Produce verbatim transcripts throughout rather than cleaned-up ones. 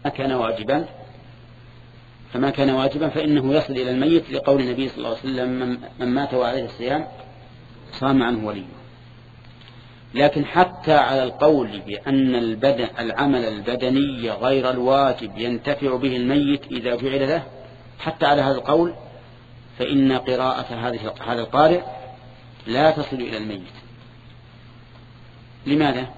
كان واجبا فما كان واجبا فإنه يصل إلى الميت، لقول النبي صلى الله عليه وسلم من مات وعليه الصيام صام عنه وليه. لكن حتى على القول بأن البدن العمل البدني غير الواجب ينتفع به الميت إذا جعل له، حتى على هذا القول فإن قراءة هذا القارئ لا تصل إلى الميت. لماذا؟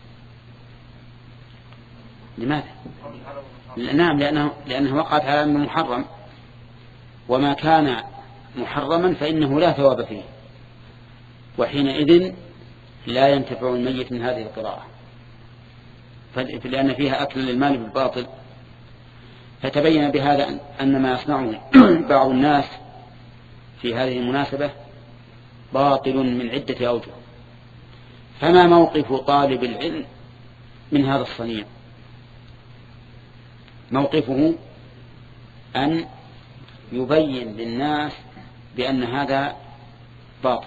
لماذا؟ نعم، لأنه, لأنه وقعت على أنه محرم، وما كان محرما فإنه لا ثواب فيه، وحينئذ لا ينتفع الميت من هذه القراءة، لأن فيها أكل للمال بالباطل. فتبين بهذا أن ما يصنعه بعض الناس في هذه المناسبة باطل من عدة أوجه. فما موقف طالب العلم من هذا الصنيع؟ موقفه أن يبين للناس بأن هذا باطل،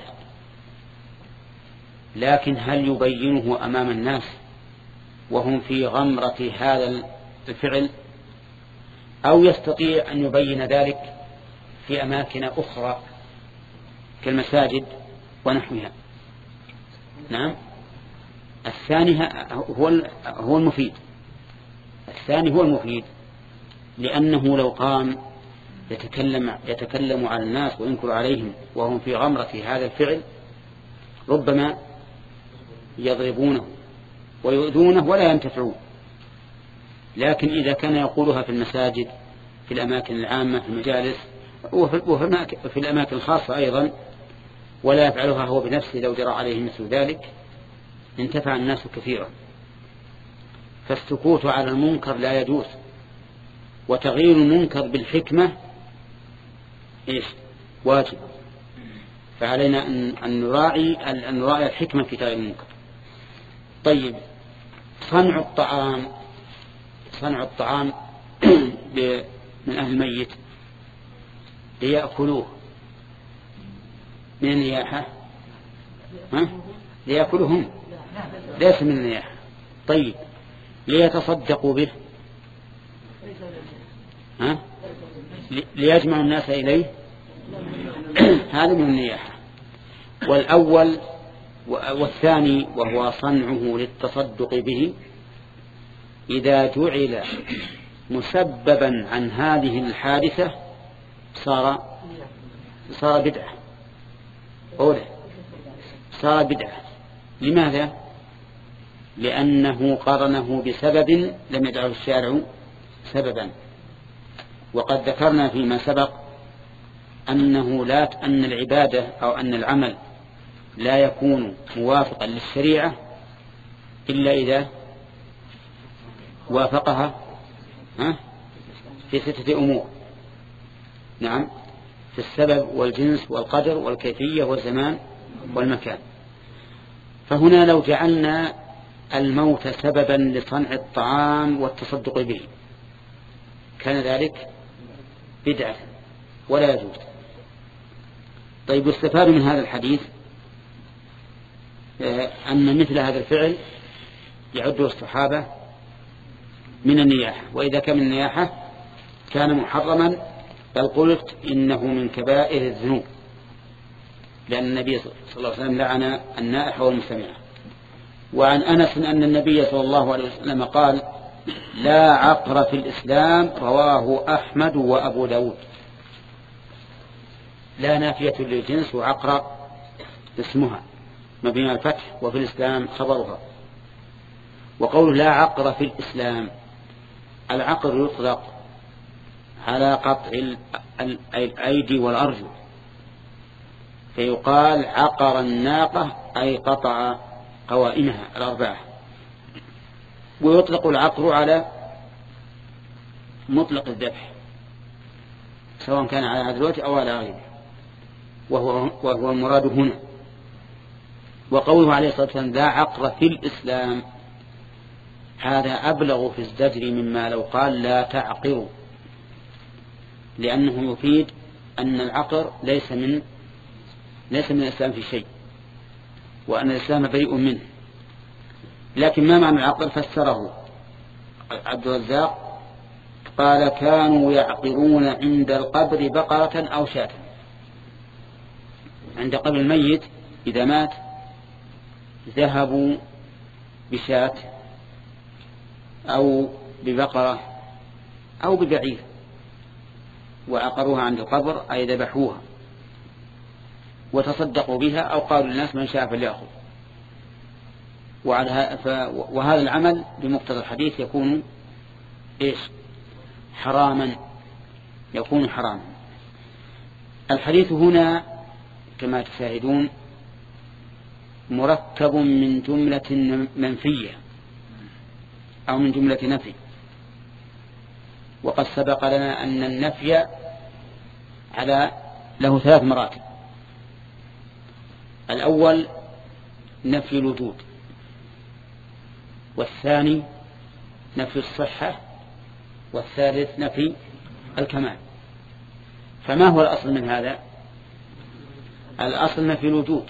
لكن هل يبينه أمام الناس وهم في غمرة هذا الفعل، أو يستطيع أن يبين ذلك في أماكن أخرى كالمساجد ونحوها؟ نعم، الثاني هو المفيد الثاني هو المفيد لأنه لو قام يتكلم, يتكلم على الناس وينكر عليهم وهم في غمرة هذا الفعل ربما يضربونه ويؤذونه ولا ينتفعون. لكن إذا كان يقولها في المساجد في الأماكن العامة في المجالس وفي الأماكن الخاصة أيضا ولا يفعلها هو بنفسه لو جرى عليه مثل ذلك انتفع الناس كثيرا. فالسكوت على المنكر لا يجوز، وتغيير المنكر بالحكمة إيش واجب. فعلينا أن نراعي أن نراعي الحكمة في تغيير المنكر. طيب، صنع الطعام صنع الطعام من أهل الميت ليأكلوه من النياحة، ها؟ ليأكلوهم ليس من النياحة. طيب، ليتصدقوا به، ها؟ ليجمع الناس إليه، هذا من النياحة. والأول والثاني وهو صنعه للتصدق به إذا جعل مسببا عن هذه الحادثة صار صار بدعة أولا صار بدعة. لماذا؟ لأنه قرنه بسبب لم يجعله الشارع سببا. وقد ذكرنا فيما سبق أنه لا أن العبادة أو أن العمل لا يكون موافقا للشريعة إلا إذا وافقها في ستة أمور. نعم، في السبب والجنس والقدر والكيفية والزمان والمكان. فهنا لو جعلنا الموت سببا لصنع الطعام والتصدق به كان ذلك بدعة ولا يجوز. طيب، يستفاد من هذا الحديث أن مثل هذا الفعل يعده الصحابة من النياحة، وإذا كان من النياحة كان محرما، بل قلت إنه من كبائر الذنوب، لأن النبي صلى الله عليه وسلم لعن النائح والمستمع. وعن أنس أن النبي صلى الله عليه وسلم قال: لا عقر في الإسلام، رواه أحمد وأبو داود. لا نافية للجنس، وعقر اسمها مبني على الفتح، وفي الإسلام خبرها. وقول لا عقر في الإسلام، العقر يطلق على قطع الأيدي والأرجل، فيقال عقر الناقة أي قطع قوائمها الأربعة. ويطلق العقر على مطلق الذبح سواء كان على هذا الوجه أو على غيره، وهو, وهو المراد هنا. وقوله عليه الصلاة والسلام لا عقر في الإسلام، هذا أبلغ في الزجر مما لو قال لا تعقروا، لأنه يفيد أن العقر ليس من ليس من الإسلام في شيء، وأن الإسلام بريء منه. لكن ما معنى العقر؟ فسره عبد الرزاق قال كانوا يعقرون عند القبر بقرة أو شاة. عند قبر الميت إذا مات ذهبوا بشاة أو ببقرة أو ببعير وعقروها عند القبر، أي ذبحوها وتصدقوا بها، أو قالوا للناس من شاء فليأخذ. وهذا العمل بمقتضى الحديث يكون إيش؟ حراما، يكون حراما. الحديث هنا كما تشاهدون مركب من جملة منفية أو من جملة نفي، وقد سبق لنا أن النفي على له ثلاث مراتب. الأول نفي الوجود، والثاني نفي الصحة، والثالث نفي الكمال. فما هو الأصل من هذا؟ الأصل نفي الوجود،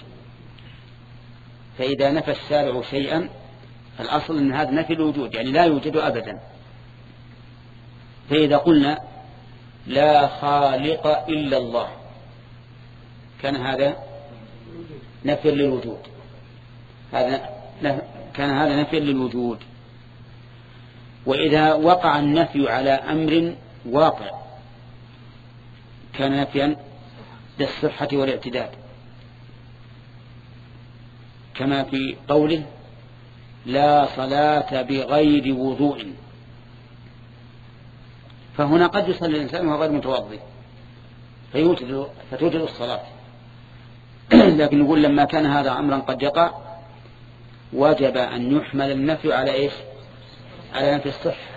فإذا نفى الشارع شيئا الأصل أن هذا نفي الوجود، يعني لا يوجد أبدا. فإذا قلنا لا خالق إلا الله كان هذا نفي للوجود، هذا كان هذا نفي للوجود. وإذا وقع النفي على أمر واقع كان نفيا للصحة والاعتداد، كما في قوله لا صلاة بغير وضوء. فهنا قد يصلي الإنسان وهو غير متوضئ فيوجد فتوجد الصلاة، لكن نقول لما كان هذا أمرا قد يقع وجب أن يحمل النفي على إيش؟ على نفي الصحة.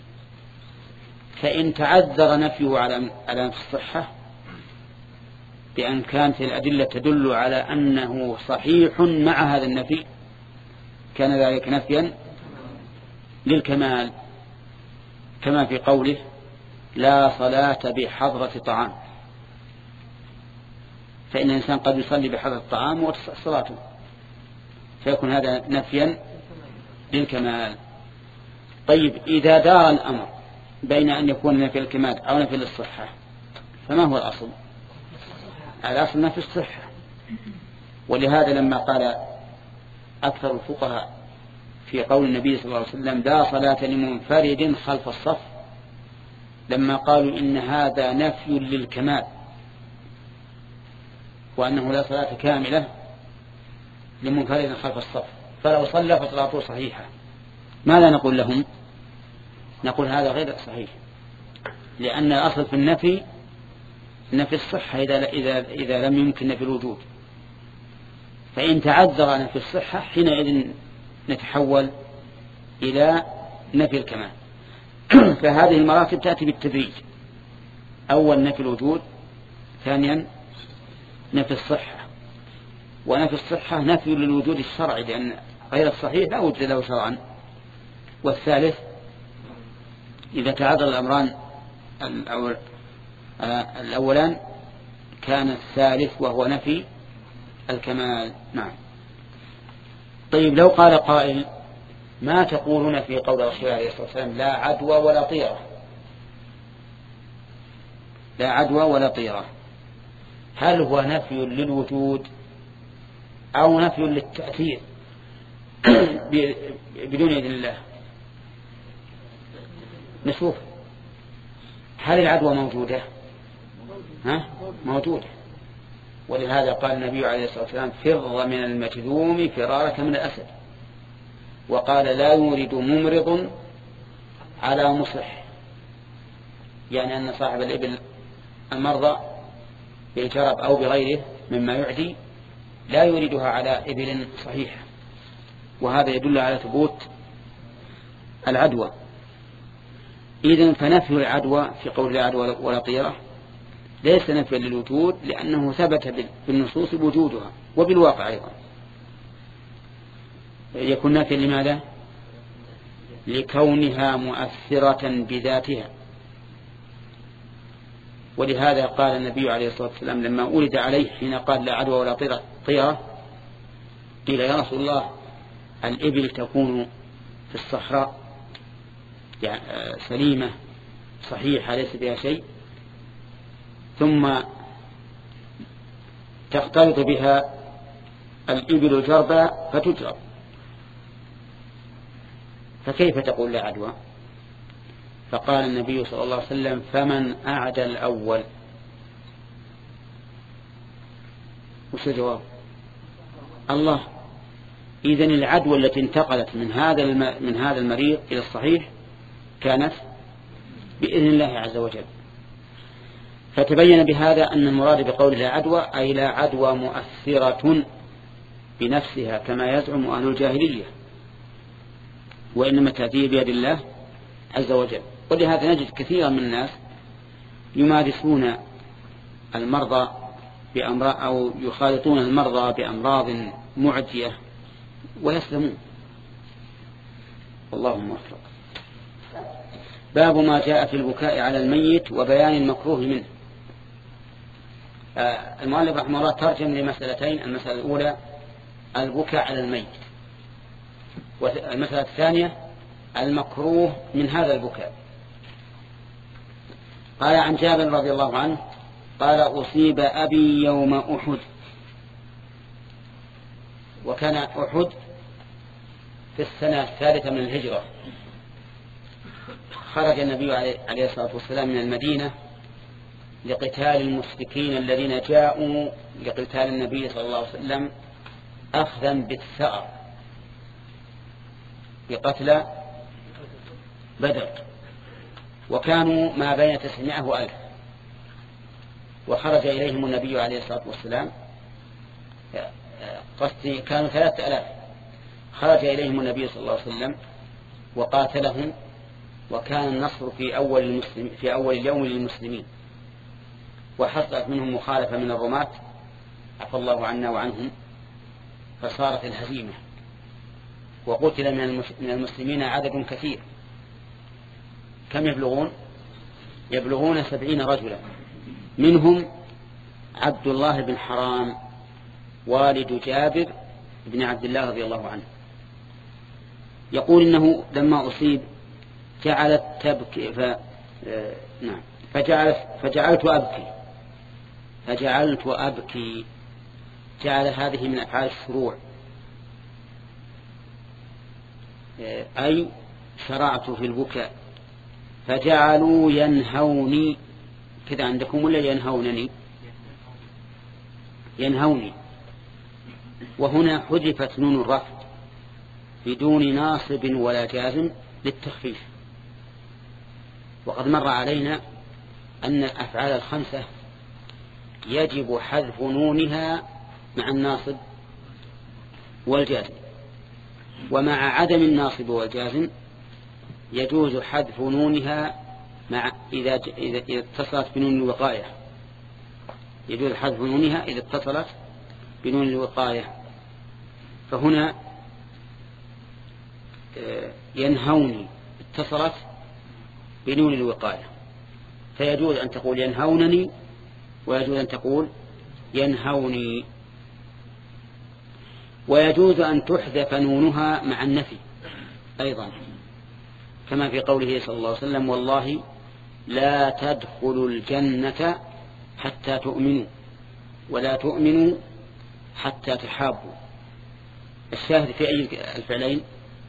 فإن تعذر نفيه على على نفي الصحة بأن كانت الأدلة تدل على أنه صحيح مع هذا النفي كان ذلك نفيا للكمال، كما في قوله لا صلاة بحضرة طعام، فإن الإنسان قد يصلي بحضرة الطعام وتصح صلاته، فيكون هذا نفيا للكمال. طيب إذا دار الأمر بين أن يكون نفي الكمال أو نفي للصحة فما هو الأصل؟ الأصل نفي الصحة. ولهذا لما قال أكثر الفقهاء في قول النبي صلى الله عليه وسلم لا صلاة لمنفرد خلف الصف، لما قالوا إن هذا نفي للكمال وأنه لا صلاة كاملة لمنفرد خلف الصف، فلو صلى فصلاته صحيحة، ماذا نقول لهم؟ نقول هذا غير صحيح، لأن الأصل في النفي نفي الصحة إذا, إذا, إذا لم يمكن نفي الوجود. فإن تعذر نفي الصحة حينئذ نتحول إلى نفي الكمال. فهذه المراتب تأتي بالتدريج، أول نفي الوجود، ثانيا نفي الصحة، ونفي الصحة نفي للوجود الشرعي لأن غير الصحيح لا وجد له شرعا، والثالث إذا تعذر الأمران الأول الأولان كان الثالث وهو نفي الكمال. نعم. طيب لو قال قائل ما تقولون في قول رسول الله عليه الصلاة والسلام لا عدوى ولا طيرة، لا عدوى ولا طيرة، هل هو نفي للوجود أو نفي للتأثير بدون إذن الله؟ نشوف هل العدوى موجودة؟ ها؟ موجودة. ولهذا قال النبي عليه الصلاة والسلام فر من المجذوم فرارك من الأسد، وقال لا يورد ممرض على مصح، يعني أن صاحب الإبل المرضى بالجرب أو بغيره مما يعدي لا يوردها على إبل صحيحة، وهذا يدل على ثبوت العدوى. إذن فنفي العدوى في قول لا عدوى ولا طيرة ليس نفيا للوجود، لأنه ثبت بالنصوص وجودها وبالواقع أيضا. يكون نفيا لماذا؟ لكونها مؤثرة بذاتها. ولهذا قال النبي عليه الصلاة والسلام لما أولد عليه حين قال لا عدوى ولا طيرة قيل يا رسول الله الإبل تكون في الصحراء يعني سليمة صحيحة ليس بها شيء، ثم تختلط بها الإبل جربا فتجرب، فكيف تقول لا عدوى؟ فقال النبي صلى الله عليه وسلم فمن أعدى الأول. وش الجواب؟ الله. إذن العدوى التي انتقلت من هذا من هذا المريض إلى الصحيح كانت بإذن الله عز وجل. فتبين بهذا أن المراد بقول لا عدوى أي لا عدوى مؤثرة بنفسها كما يزعم أهل الجاهلية، وإنما تأتي بيد الله عز وجل. ولهذا نجد كثيرا من الناس يمارسون المرضى بأمراض أو يخالطون المرضى بأمراض معدية ويسلمون، والله موفق. باب ما جاء في البكاء على الميت وبيان المكروه منه. آه المؤلف رحمه الله ترجم لمسألتين: المسألة الأولى البكاء على الميت، والمسألة الثانية المكروه من هذا البكاء. قال عن جابر رضي الله عنه قال أصيب أبي يوم أحد، وكان أحد في السنة الثالثة من الهجرة. خرج النبي عليه الصلاة والسلام من المدينة لقتال المشركين الذين جاءوا لقتال النبي صلى الله عليه وسلم أخذا بالثأر بقتل بدر، وكانوا ما بين تسعمائة وألف. وخرج إليهم النبي عليه الصلاة والسلام، قصدي كانوا ثلاثة ألاف. خرج إليهم النبي صلى الله عليه وسلم وقاتلهم، وكان النصر في أول, المسلم في أول اليوم للمسلمين، وحصلت منهم مخالفة من الرماة عفى الله عنا وعنهم، فصارت الهزيمة، وقتل من المسلمين عدد كثير. كم يبلغون؟ يبلغون سبعين رجلا، منهم عبد الله بن حرام والد جابر بن عبد الله رضي الله عنه. يقول إنه لما أصيب جعلت تبكي ف... نعم فجعلت فجعلت أبكي فجعلت أبكي جعل هذه من أفعال الشروع، أي شرعت في البكاء. فجعلوا ينهوني، كذا عندكم ولا ينهونني؟ ينهوني، وهنا حذفت نون الرفع بدون ناصب ولا جازم للتخفيف. وقد مر علينا أن الأفعال الخمسة يجب حذف نونها مع الناصب والجازم، ومع عدم الناصب والجازم يجوز حذف نونها مع إذا إذا اتصلت بنون الوقاية. يجوز حذف نونها إذا اتصلت بنون الوقاية. فهنا ينهوني اتصلت بنون الوقاية، فيجوز أن تقول ينهونني، ويجوز أن تقول ينهوني. ويجوز أن تحذف نونها مع النفي أيضا، كما في قوله صلى الله عليه وسلم والله لا تدخلوا الجنة حتى تؤمنوا ولا تؤمنوا حتى تحابوا. الشاهد في أي الفعلين؟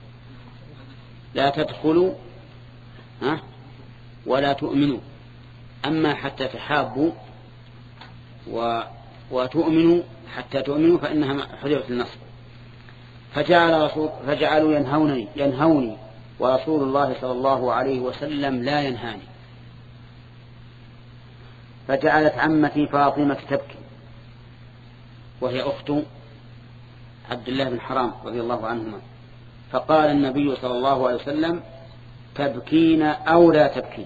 لا تدخلوا ها ولا تؤمنوا. أما حتى تحابوا و... وتؤمنوا حتى تؤمنوا فإنها حذفت النصب. فجعل رسول فجعلوا ينهونني ينهوني ورسول الله صلى الله عليه وسلم لا ينهاني. فجعلت عمتي فاطمة تبكي، وهي أخت عبد الله بن حرام رضي الله عنهما. فقال النبي صلى الله عليه وسلم تبكين أو لا تبكين،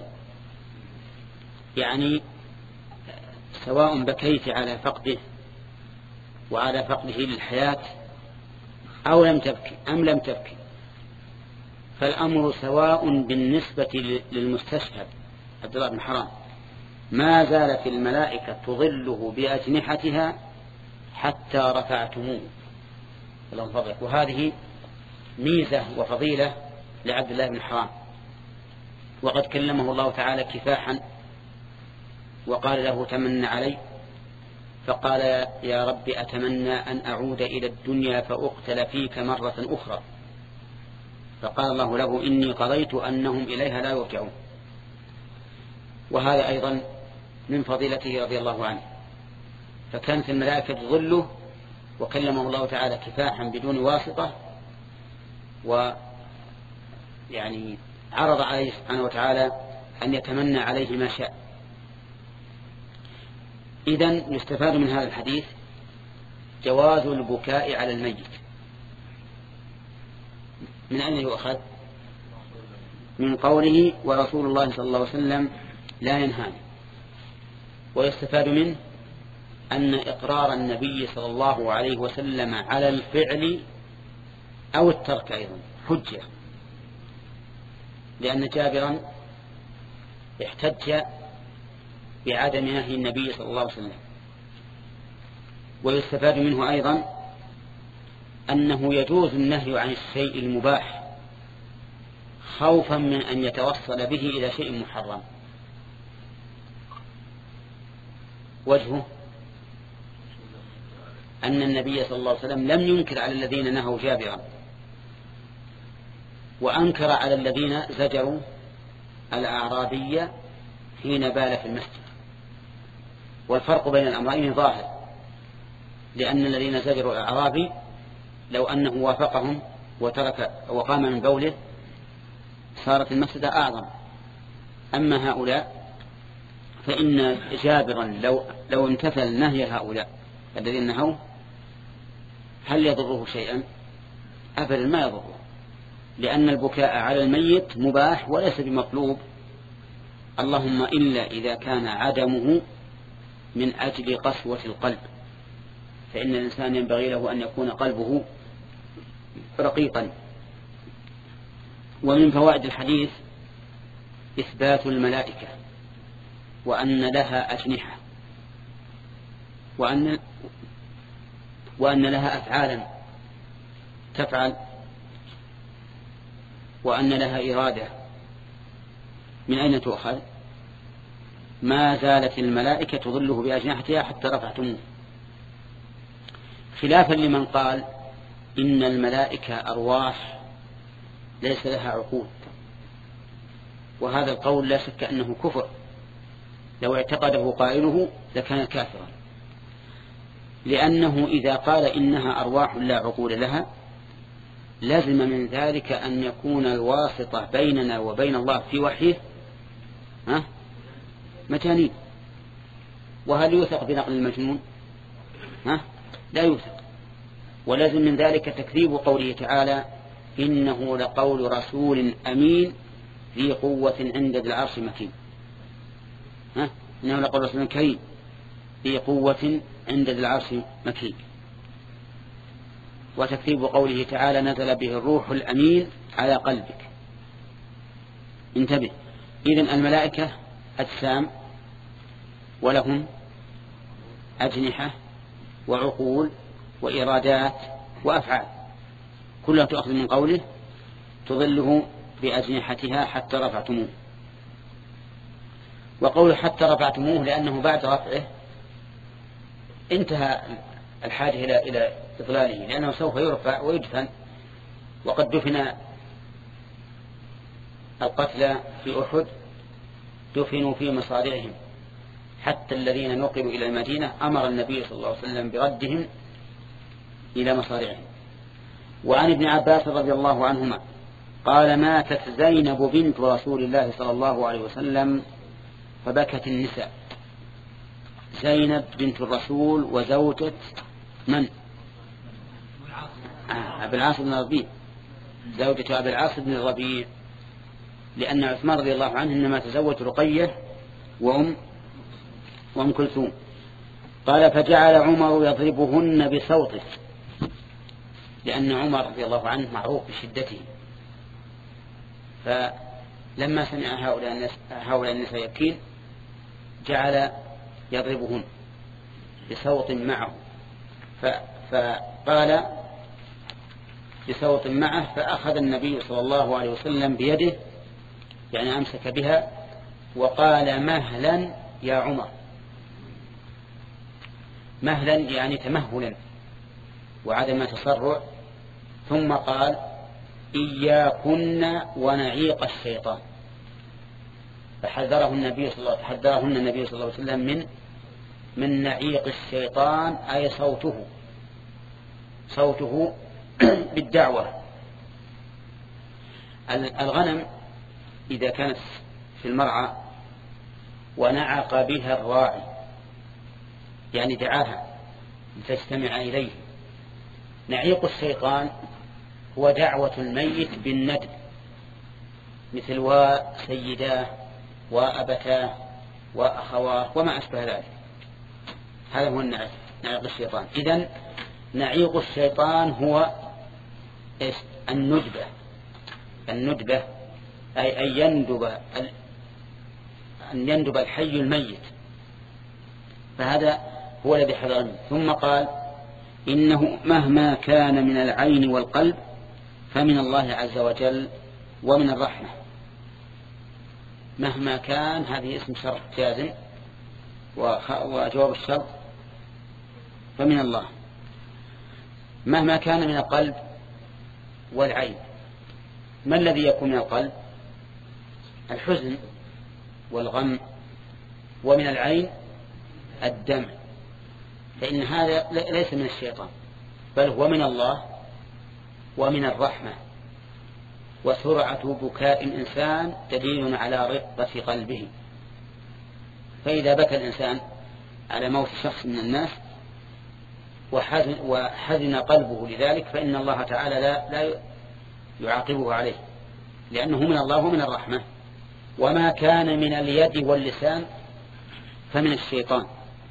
يعني سواء بكيت على فقده وعلى فقده للحياة أو لم تبكي أم لم تبكي، فالأمر سواء بالنسبة للمستشهد عبد الله بن حرام. ما زالت الملائكة تظله بأجنحتها حتى رفعتموه اللهم فضلك. وهذه ميزة وفضيلة لعبد الله بن حرام، وقد كلمه الله تعالى كفاحا وقال له تمن علي، فقال يا رب أتمنى أن أعود إلى الدنيا فأقتل فيك مرة أخرى، فقال الله له إني قضيت أنهم إليها لا يرجعون. وهذا أيضا من فضيلته رضي الله عنه، فكانت الملائكة تظله وكلمه الله تعالى كفاحا بدون واسطة، ويعني عرض عليه سبحانه وتعالى أن يتمنى عليه ما شاء. إذن يستفاد من هذا الحديث جواز البكاء على الميت. من أين يؤخذ؟ من قوله ورسول الله صلى الله عليه وسلم لا ينهاني. ويستفاد منه أن إقرار النبي صلى الله عليه وسلم على الفعل أو الترك أيضا حجة، لأن جابرا احتج بعدم نهي النبي صلى الله عليه وسلم. ويستفاد منه أيضا أنه يجوز النهي عن الشيء المباح خوفا من أن يتوصل به إلى شيء محرم. وجهه أن النبي صلى الله عليه وسلم لم ينكر على الذين نهوا جابرا، وأنكر على الذين زجروا الأعرابية حين بال في المسجد. والفرق بين الأمرين ظاهر، لأن الذين زجروا الأعرابي لو أنه وافقهم وترك وقام من بوله صارت المسجد أعظم. أما هؤلاء فإن جابرا لو, لو امتثل نهي هؤلاء الذين نهوا هل يضره شيئا؟ أبدا ما يضره، لأن البكاء على الميت مباح وليس بمطلوب، اللهم إلا إذا كان عدمه من أجل قسوة القلب، فإن الإنسان ينبغي له أن يكون قلبه رقيقا. ومن فوائد الحديث إثبات الملائكة وأن لها أجنحة، وأن, وأن لها أفعالا تفعل، وأن لها إرادة. من أين تؤخذ؟ ما زالت الملائكة تظله بأجنحتها حتى رفعتموه، خلافا لمن قال إن الملائكة أرواح ليس لها عقول. وهذا القول لا شك أنه كفر، لو اعتقده قائله لكان كافرا، لأنه إذا قال إنها أرواح لا عقول لها لازم من ذلك أن يكون الواسطة بيننا وبين الله في وحيه ها مجانين. وهل يوثق بنقل المجنون؟ ها لا يوثق. ولازم من ذلك تكذيب قوله تعالى إنه لقول رسول أمين ذي قوة عند ذي العرش مكين. ها إنه لقول رسول كريم ذي قوة عند ذي العرش مكين. وتكذيب قوله تعالى نزل به الروح الأمين على قلبك. انتبه، إذن الملائكة أجسام ولهم أجنحة وعقول وإرادات وأفعال، كلها تؤخذ من قوله تظله بأجنحتها حتى رفعتموه. وقوله حتى رفعتموه لأنه بعد رفعه انتهى الحاجة إلى إلى إضلاله، لأنه سوف يرفع ويدفن. وقد دفن القتلى في أحد دفنوا في مصارعهم، حتى الذين نقلوا إلى المدينة أمر النبي صلى الله عليه وسلم بردهم إلى مصارعهم. وعن ابن عباس رضي الله عنهما قال ماتت زينب بنت رسول الله صلى الله عليه وسلم فبكت النساء. زينب بنت الرسول وزوجة من؟ آه أبي العاص بن الربيع، زوجة أبي العاص بن الربيع، لأن عثمان رضي الله عنه إنما تزوج رقية وأم وأم كلثوم. قال فجعل عمر يضربهن بصوته، لأن عمر رضي الله عنه معروف بشدته، فلما سمع هؤلاء الناس هؤلاء النساء يبكين جعل يضربهن بصوت معه، فقال بصوت معه، فأخذ النبي صلى الله عليه وسلم بيده يعني أمسك بها وقال مهلا يا عمر. مهلا يعني تمهلا وعدم تسرع. ثم قال إياكن ونعيق الشيطان، فحذره النبي صلى الله حذرهن النبي صلى الله عليه وسلم من من نعيق الشيطان، أي صوته صوته بالدعوة. الغنم إذا كانت في المرعى ونعق بها الراعي يعني دعاها لتجتمع إليه. نعيق الشيطان هو دعوة الميت بالندب، مثل وسيداه وأبتاه وأخواه وما أشبه ذلك. هذا هو النعيق، نعيق الشيطان. إذن نعيق الشيطان هو الندبة. الندبة أي أن يندب أن يندب الحي الميت، فهذا هو الذي حذر منه. ثم قال إنه مهما كان من العين والقلب فمن الله عز وجل ومن الرحمة. مهما كان هذه اسم شرط جازم، وجواب الشرط فمن الله. مهما كان من القلب والعين. ما الذي يكون من القلب؟ الحزن والغم، ومن العين الدمع، فإن هذا ليس من الشيطان بل هو من الله ومن الرحمة. وسرعة بكاء الإنسان دليل على رقة قلبه، فإذا بكى الإنسان على موت شخص من الناس وحزن, وحزن قلبه لذلك فإن الله تعالى لا, لا يعاقبه عليه، لأنه من الله ومن الرحمة. وما كان من اليد واللسان فمن الشيطان.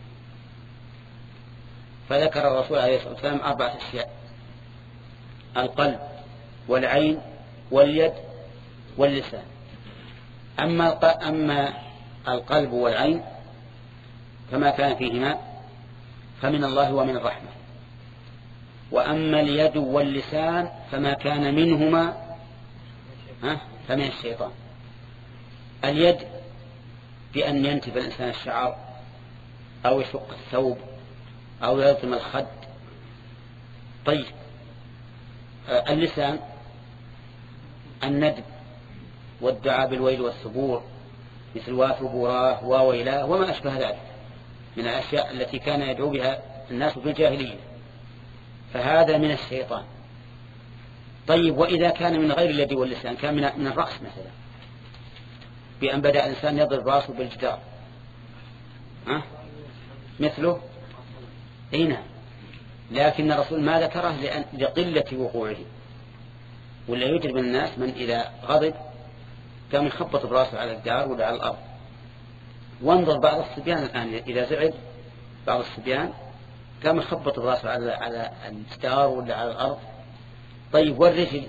فذكر الرسول عليه الصلاة والسلام أربعة أشياء: القلب والعين واليد واللسان. أما أما القلب والعين فما كان فيهما فمن الله ومن الرحمة. وأما اليد واللسان فما كان منهما فمن الشيطان. اليد بأن ينتف الإنسان الشعر أو يشق الثوب أو يلطم الخد. طيب اللسان الندب والدعاء بالويل والثبور، مثل واثبوراه وويلاه وما أشبه ذلك من الأشياء التي كان يدعو بها الناس في الجاهلية، فهذا من الشيطان. طيب وإذا كان من غير اليد واللسان، كان من الرأس مثلا، بأن بدأ الإنسان يضرب رأسه بالجدار أه؟ مثله أين، لكن الرسول ما ذكره لأن لقلة وقوعه. ولا يوجد من الناس من إذا غضب كان يخبط براسه على الجدار ولا على الأرض. وانظر بعض الصبيان الآن إذا زعل بعض الصبيان كان يخبط براسه على على الجدار ولا على الأرض. طيب والرجل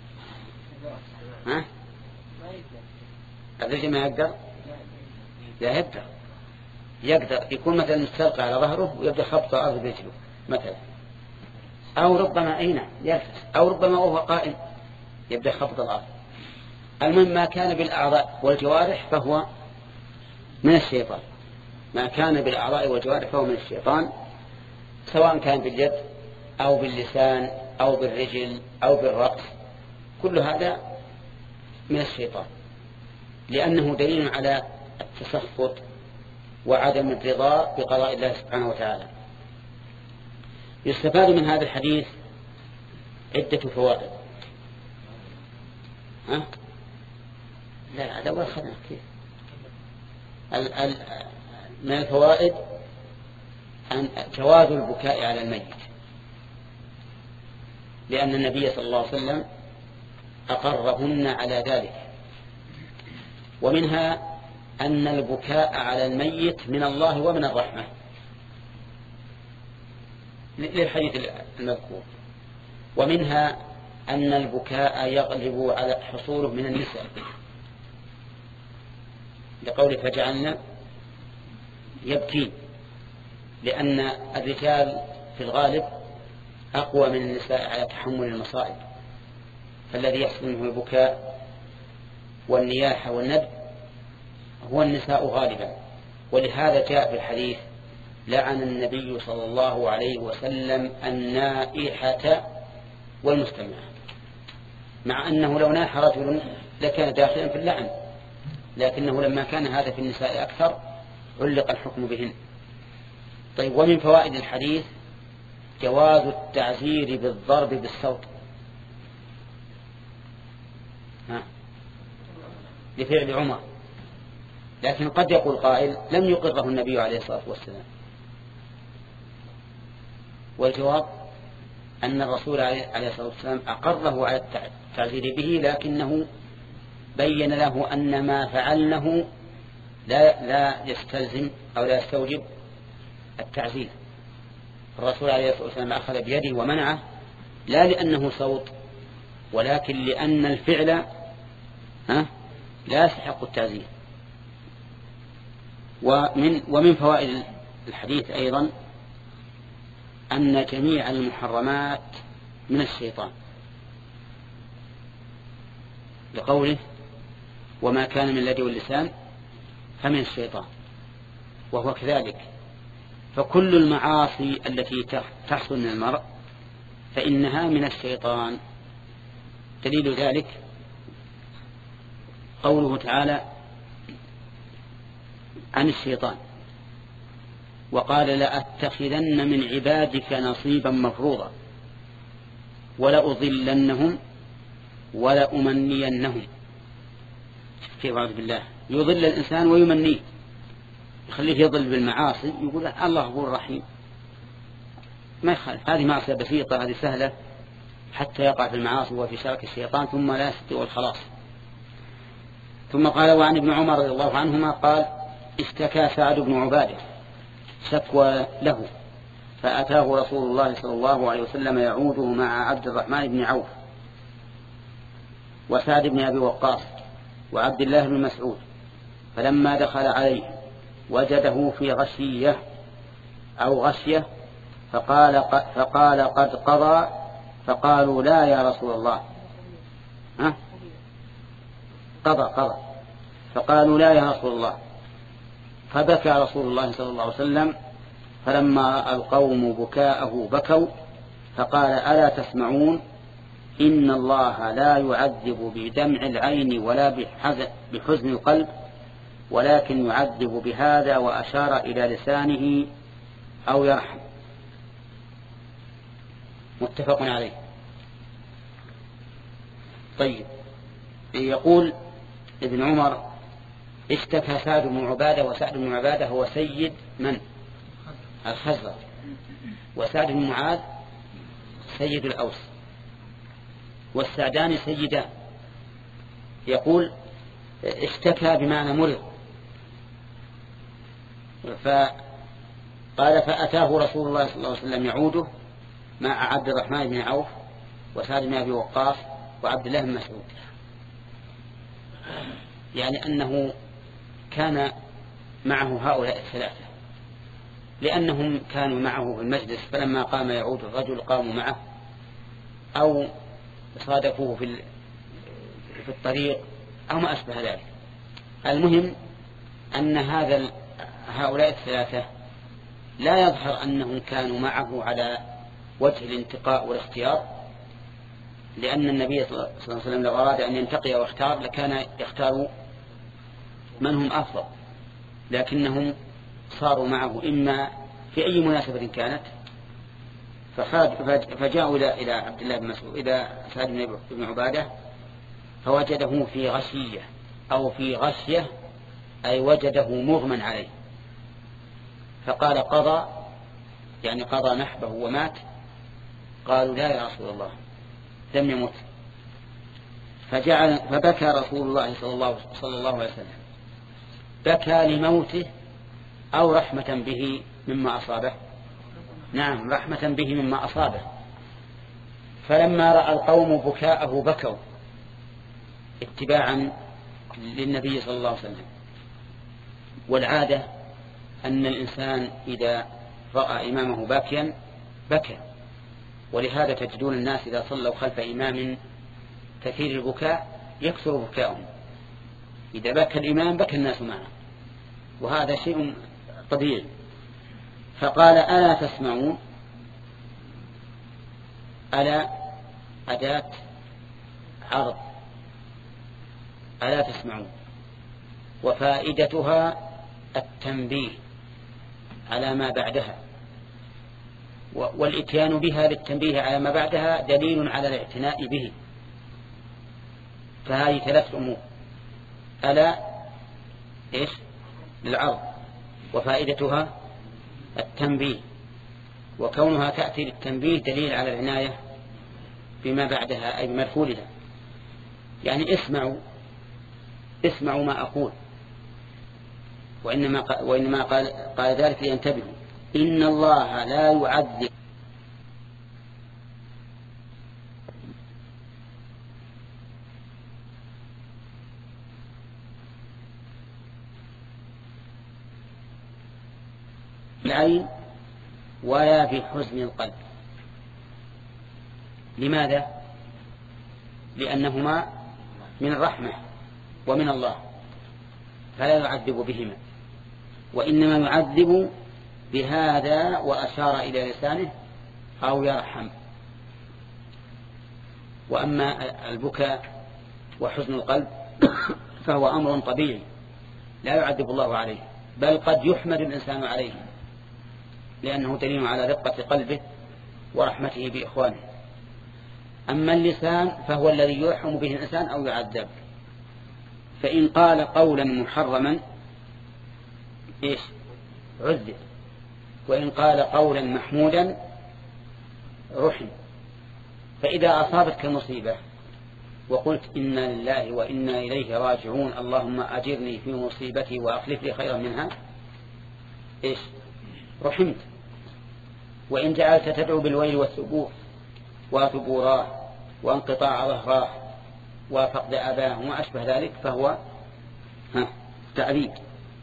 ها؟ الرجل ما يقدر؟ لا يقدر. يقدر يكون مثلا مستلقى على ظهره ويبدأ خبط الأرض برجله مثلا، أو ربما أين يرفس، أو ربما وهو قائم يبدأ خبط الأرض. المهم ما كان بالأعضاء والجوارح فهو من الشيطان. ما كان بالأعضاء والجوارح فهو من الشيطان، سواء كان باليد أو باللسان أو بالرجل أو بالرأس، كل هذا من الشيطان، لأنه دليل على التسخط وعدم الرضا بقضاء الله سبحانه وتعالى. يستفاد من هذا الحديث عدة فوائد. ها؟ لا هذا أول خدمة كيف. من الفوائد أن جواز البكاء على الميت، لأن النبي صلى الله عليه وسلم أقرهن على ذلك. ومنها أن البكاء على الميت من الله ومن الرحمة للحديث المذكور. ومنها أن البكاء يغلب على حصوله من النساء، لقول فجعلنا يبكين، لأن الرجال في الغالب أقوى من النساء على تحمل المصائب، فالذي يحصل منه البكاء والنياحة والندب هو النساء غالبا. ولهذا جاء في الحديث: لعن النبي صلى الله عليه وسلم النائحة والمستمعة، مع أنه لو ناح رجل لكان داخلا في اللعن، لكنه لما كان هذا في النساء أكثر علق الحكم بهن. طيب، ومن فوائد الحديث جواز التعزير بالضرب بالصوت ها لفعل عمر، لكن قد يقول قائل: لم يقره النبي عليه الصلاة والسلام. والجواب أن الرسول عليه الصلاة والسلام أقره على التعزير به، لكنه بين له أن ما فعلنه لا, لا يستلزم أو لا يستوجب التعزير. الرسول عليه الصلاة والسلام أخذ بيده ومنعه، لا لأنه صوت، ولكن لأن الفعل ها لا يستحق التعزير. ومن, ومن فوائد الحديث أيضا أن جميع المحرمات من الشيطان، لقوله: وما كان من اليد واللسان فمن الشيطان. وهو كذلك، فكل المعاصي التي تحصل من المرء فإنها من الشيطان. دليل ذلك قوله تعالى عن الشيطان: وقال: لأتخذن من عبادك نصيبا مفروضا ولأضلنهم ولأمنينهم. كيف؟ أعوذ بالله، يضل الإنسان ويمنيه، يخليه يضل بالمعاصي، يقول الله غفور رحيم، ما يخالف، هذه معصية بسيطة، هذه سهلة، حتى يقع في المعاصي وفي شرك الشيطان ثم لا يستطيع الخلاص. ثم قال: وعن ابن عمر رضي الله عنهما قال: اشتكى سعد بن عبادة شكوى له، فأتاه رسول الله صلى الله عليه وسلم يعوده مع عبد الرحمن بن عوف وسعد بن أبي وقاص وعبد الله بن مسعود، فلما دخل عليه وجده في غشية أو غشية فقال, فقال قد قضى، فقالوا: لا يا رسول الله. ها؟ قضى قضى فقالوا: لا يا رسول الله. فبكى رسول الله صلى الله عليه وسلم، فلما رأى القوم بكاءه بكوا، فقال: ألا تسمعون؟ إن الله لا يعذب بدمع العين ولا بحزن القلب، ولكن يعذب بهذا، وأشار إلى لسانه أو يرحم. متفق عليه. طيب، يقول ابن عمر: اشتكى سعد بن عبادة، وسعد بن عبادة هو سيد من؟ الخزرج، وسعد بن معاذ سيد الأوس، والسعدان سيدان. يقول اشتكى بمعنى مرض، فقال: فأتاه رسول الله صلى الله عليه وسلم يعوده مع عبد الرحمن بن عوف وسعد بن أبي وقاص وعبد الله بن مسعود، يعني أنه كان معه هؤلاء الثلاثة، لأنهم كانوا معه في المجلس، فلما قام يعود الرجل قاموا معه، أو صادفوه في في الطريق، أو ما أشبه ذلك. المهم أن هذا هؤلاء الثلاثة لا يظهر أنهم كانوا معه على وجه الانتقاء والاختيار، لأن النبي صلى الله عليه وسلم لو أراد أن ينتقي واختار لكان يختار من هم أفضل، لكنهم صاروا معه إما في أي مناسبة كانت، فجاءوا إلى عبد الله بن مسعود إلى سعد بن عبادة، فوجده في غشية أو في غشية، أي وجده مغمى عليه، فقال: قضى، يعني قضى نحبه ومات. قالوا: لا يا رسول الله، لم يمت. فجعل فبكى رسول الله صلى الله, صلى الله عليه وسلم، بكى لموته أو رحمة به مما أصابه؟ نعم، رحمة به مما أصابه. فلما رأى القوم بكاءه بكوا اتباعا للنبي صلى الله عليه وسلم. والعادة أن الإنسان إذا رأى إمامه باكيا بكى، ولهذا تجدون الناس إذا صلوا خلف إمام كثير البكاء يكثر بكاءهم، إذا بكى الإمام بكى الناس معه، وهذا شيء طبيعي. فقال ألا تسمعون؟ ألا أداة عرض، ألا تسمعون، وفائدتها التنبيه على ما بعدها، والإتيان بها للتنبيه على ما بعدها دليل على الاعتناء به. فهذه ثلاث أمور: ألا إيش للعرض، وفائدتها التنبيه، وكونها تأتي للتنبيه دليل على العناية بما بعدها أي بمرفولها. يعني اسمعوا اسمعوا ما أقول، وإنما, وإنما قال, قال ذلك لينتبهوا. إن الله لا يعذب العين ولا في حزن القلب. لماذا؟ لأنهما من الرحمة ومن الله، فلا يعذب بهما، وإنما يعذب بهذا وأشار إلى لسانه أو يرحم. وأما البكاء وحزن القلب فهو أمر طبيعي لا يعذب الله عليه، بل قد يحمد الإنسان عليه، لأنه دليل على رقة قلبه ورحمته بإخوانه. أما اللسان فهو الذي يرحم به الإنسان أو يعذب. فإن قال قولا محرما إيش عذب، وإن قال قولا محمودا رحم. فإذا أصابتك مصيبة وقلت إنا لله وإنا إليه راجعون اللهم أجرني في مصيبتي وأخلف لي خيرا منها إيش رحمت. وإن جعلت تدعو بالويل والثبور وثبوراه وانقطاع ظهراه وفقد أباه وما أشبه ذلك فهو تعذيب.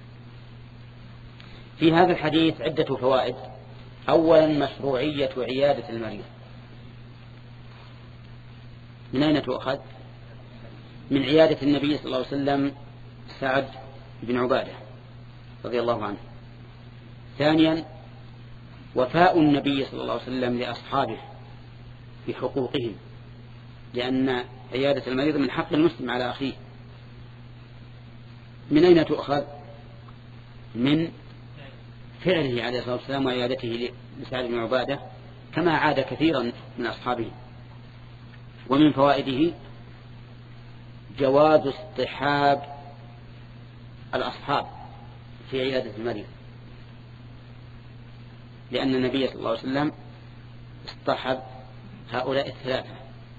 في هذا الحديث عدة فوائد. أولا مشروعية عيادة المريض. من أين تؤخذ؟ من عيادة النبي صلى الله عليه وسلم سعد بن عبادة رضي الله عنه. ثانيا وفاء النبي صلى الله عليه وسلم لأصحابه بحقوقهم، لأن عيادة المريض من حق المسلم على أخيه. من أين تؤخذ؟ من فعله عليه الصلاة والسلام وعيادته لسعد بن عبادة كما عاد كثيرا من أصحابه. ومن فوائده جواز اصطحاب الأصحاب في عيادة المريض، لأن النبي صلى الله عليه وسلم اصطحب هؤلاء الثلاثة.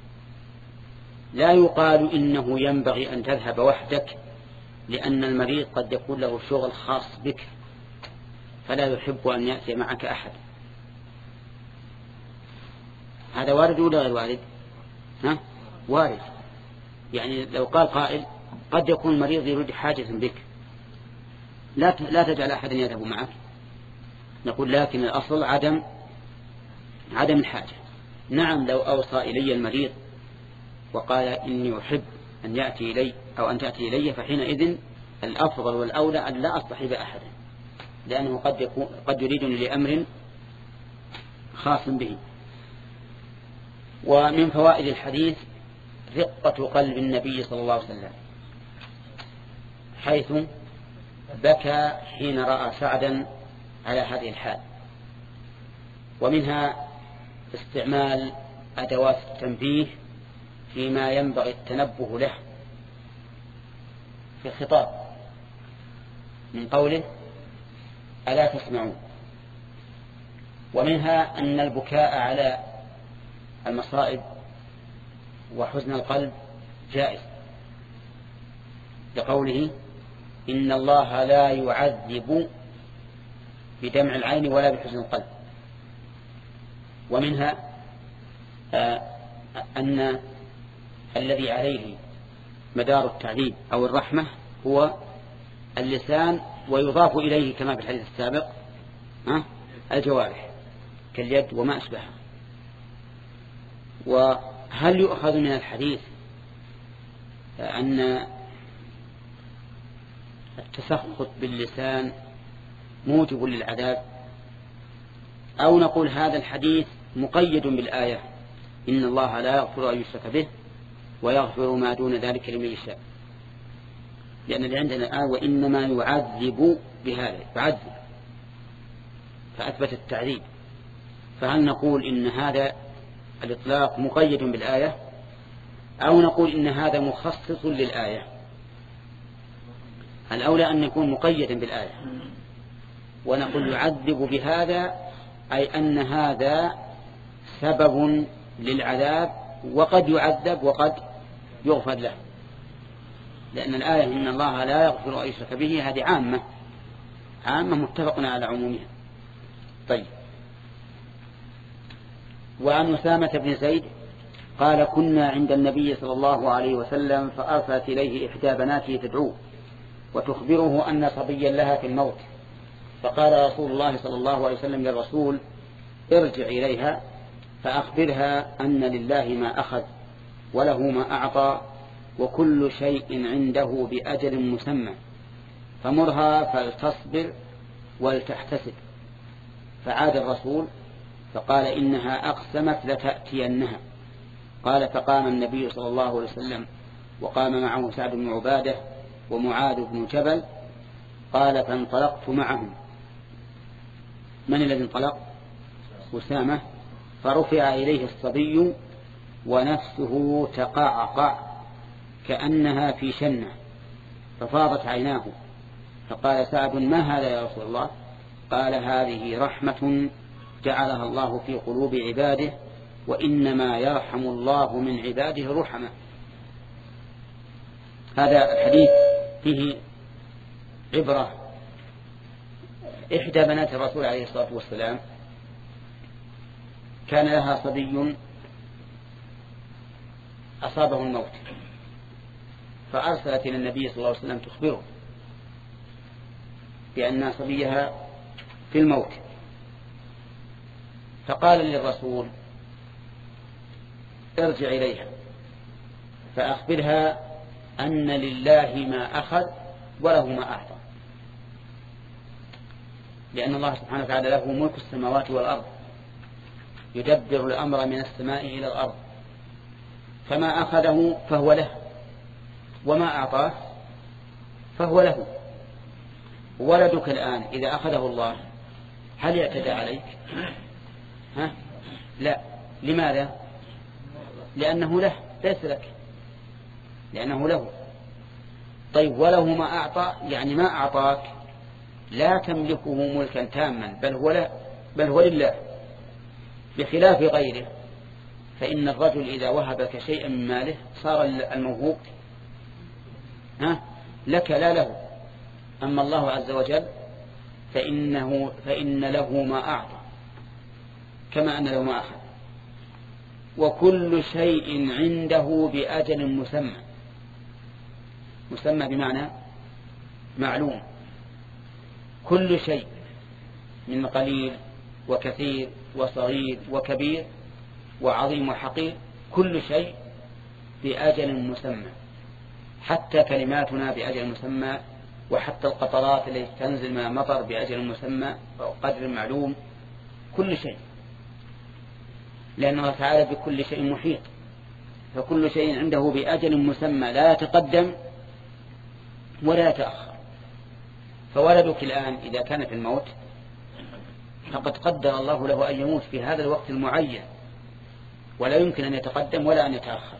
لا يقال إنه ينبغي أن تذهب وحدك، لأن المريض قد يكون له شغل خاص بك فلا يحب أن يأتي معك أحد. هذا وارد ولا غير وارد؟ ها؟ وارد. يعني لو قال قائل قد يكون المريض يريد حاجة بك، لا لا تجعل أحد يذهب معك، نقول لكن الأصل عدم عدم الحاجة. نعم لو أوصى إلي المريض وقال إني أحب أن يأتي إلي أو أن تأتي إلي، فحينئذ الأفضل والأولى أن لا أصطحب أحدا، لأنه قد يكون قد يريدني لأمر خاص به. ومن فوائد الحديث رقة قلب النبي صلى الله عليه وسلم، حيث بكى حين رأى سعدا على هذه الحال. ومنها استعمال أدوات التنبيه فيما ينبغي التنبه له في الخطاب، من قوله ألا تسمعون. ومنها أن البكاء على المصائب وحزن القلب جائز، لقوله إن الله لا يعذب بدمع العين ولا بحزن القلب. ومنها آه أن الذي عليه مدار التعذيب أو الرحمة هو اللسان، ويضاف إليه كما في الحديث السابق آه الجوارح كاليد وما أشبهها. وهل يؤخذ من الحديث أن التسخط باللسان موجب للعذاب، أو نقول هذا الحديث مقيد بالآية إن الله لا يغفر أن يشرك به ويغفر ما دون ذلك لمن يشاء، لأن اللي عندنا الآن وإنما يعذب بهذا يعذب فأثبت التعذيب. فهل نقول إن هذا الإطلاق مقيد بالآية أو نقول إن هذا مخصص للآية؟ الأولى أن يكون مقيدا بالآية ونقول يعذب بهذا أي أن هذا سبب للعذاب وقد يعذب وقد يغفر له، لأن الآية إن الله لا يغفر أن يشرك به هذه عامة عامة متفقنا على عمومها. طيب. وعن أسامة بن زيد قال كنا عند النبي صلى الله عليه وسلم فأرسلت إليه إحدى بناته تدعوه وتخبره أن صبيا لها في الموت، فقال رسول الله صلى الله عليه وسلم للرسول ارجع إليها فأخبرها أن لله ما أخذ وله ما أعطى وكل شيء عنده بأجل مسمى، فمرها فلتصبر ولتحتسب. فعاد الرسول فقال إنها أقسمت لتأتينها. قال فقام النبي صلى الله عليه وسلم وقام معه سعد بن عبادة ومعاذ بن جبل. قال فانطلقت معهم. من الذي انطلق؟ أسامة. فرفع إليه الصبي ونفسه تقعقع كأنها في شنة ففاضت عيناه، فقال سعد ما هذا يا رسول الله؟ قال هذه رحمة جعلها الله في قلوب عباده وإنما يرحم الله من عباده الرحمة. هذا الحديث فيه عبرة. إحدى بنات الرسول عليه الصلاة والسلام كان لها صبي أصابه الموت، فأرسلت إلى النبي صلى الله عليه وسلم تخبره بأن صبيها في الموت، فقال للرسول ارجع إليها فأخبرها أن لله ما أخذ وله ما أعطى، لأن الله سبحانه وتعالى له ملك السماوات والأرض يدبر الأمر من السماء إلى الأرض، فما أخذه فهو له وما أعطاه فهو له. ولدك الآن إذا أخذه الله هل يعتدى عليك؟ ها؟ لا. لماذا؟ لأنه له ليس لك، لأنه له. طيب وله ما أعطى يعني ما أعطاك لا تملكه ملكا تاما بل هو له بل هو لله، بخلاف غيره فإن الرجل إذا وهبك شيئا من ماله صار الموهوب ها لك لا له. أما الله عز وجل فإنه فإن له ما أعطى كما أن له ما أخذ، وكل شيء عنده بأجل مسمى. مسمى بمعنى معلوم. كل شيء من قليل وكثير وصغير وكبير وعظيم وحقير كل شيء بأجل مسمى، حتى كلماتنا بأجل مسمى، وحتى القطرات التي تنزل من المطر بأجل مسمى وقدر معلوم. كل شيء، لأن الله تعالى بكل شيء محيط، فكل شيء عنده بأجل مسمى لا يتقدم ولا يتأخر. فولدك الآن إذا كان في الموت فقد قدر الله له أن يموت في هذا الوقت المعين ولا يمكن أن يتقدم ولا أن يتأخر.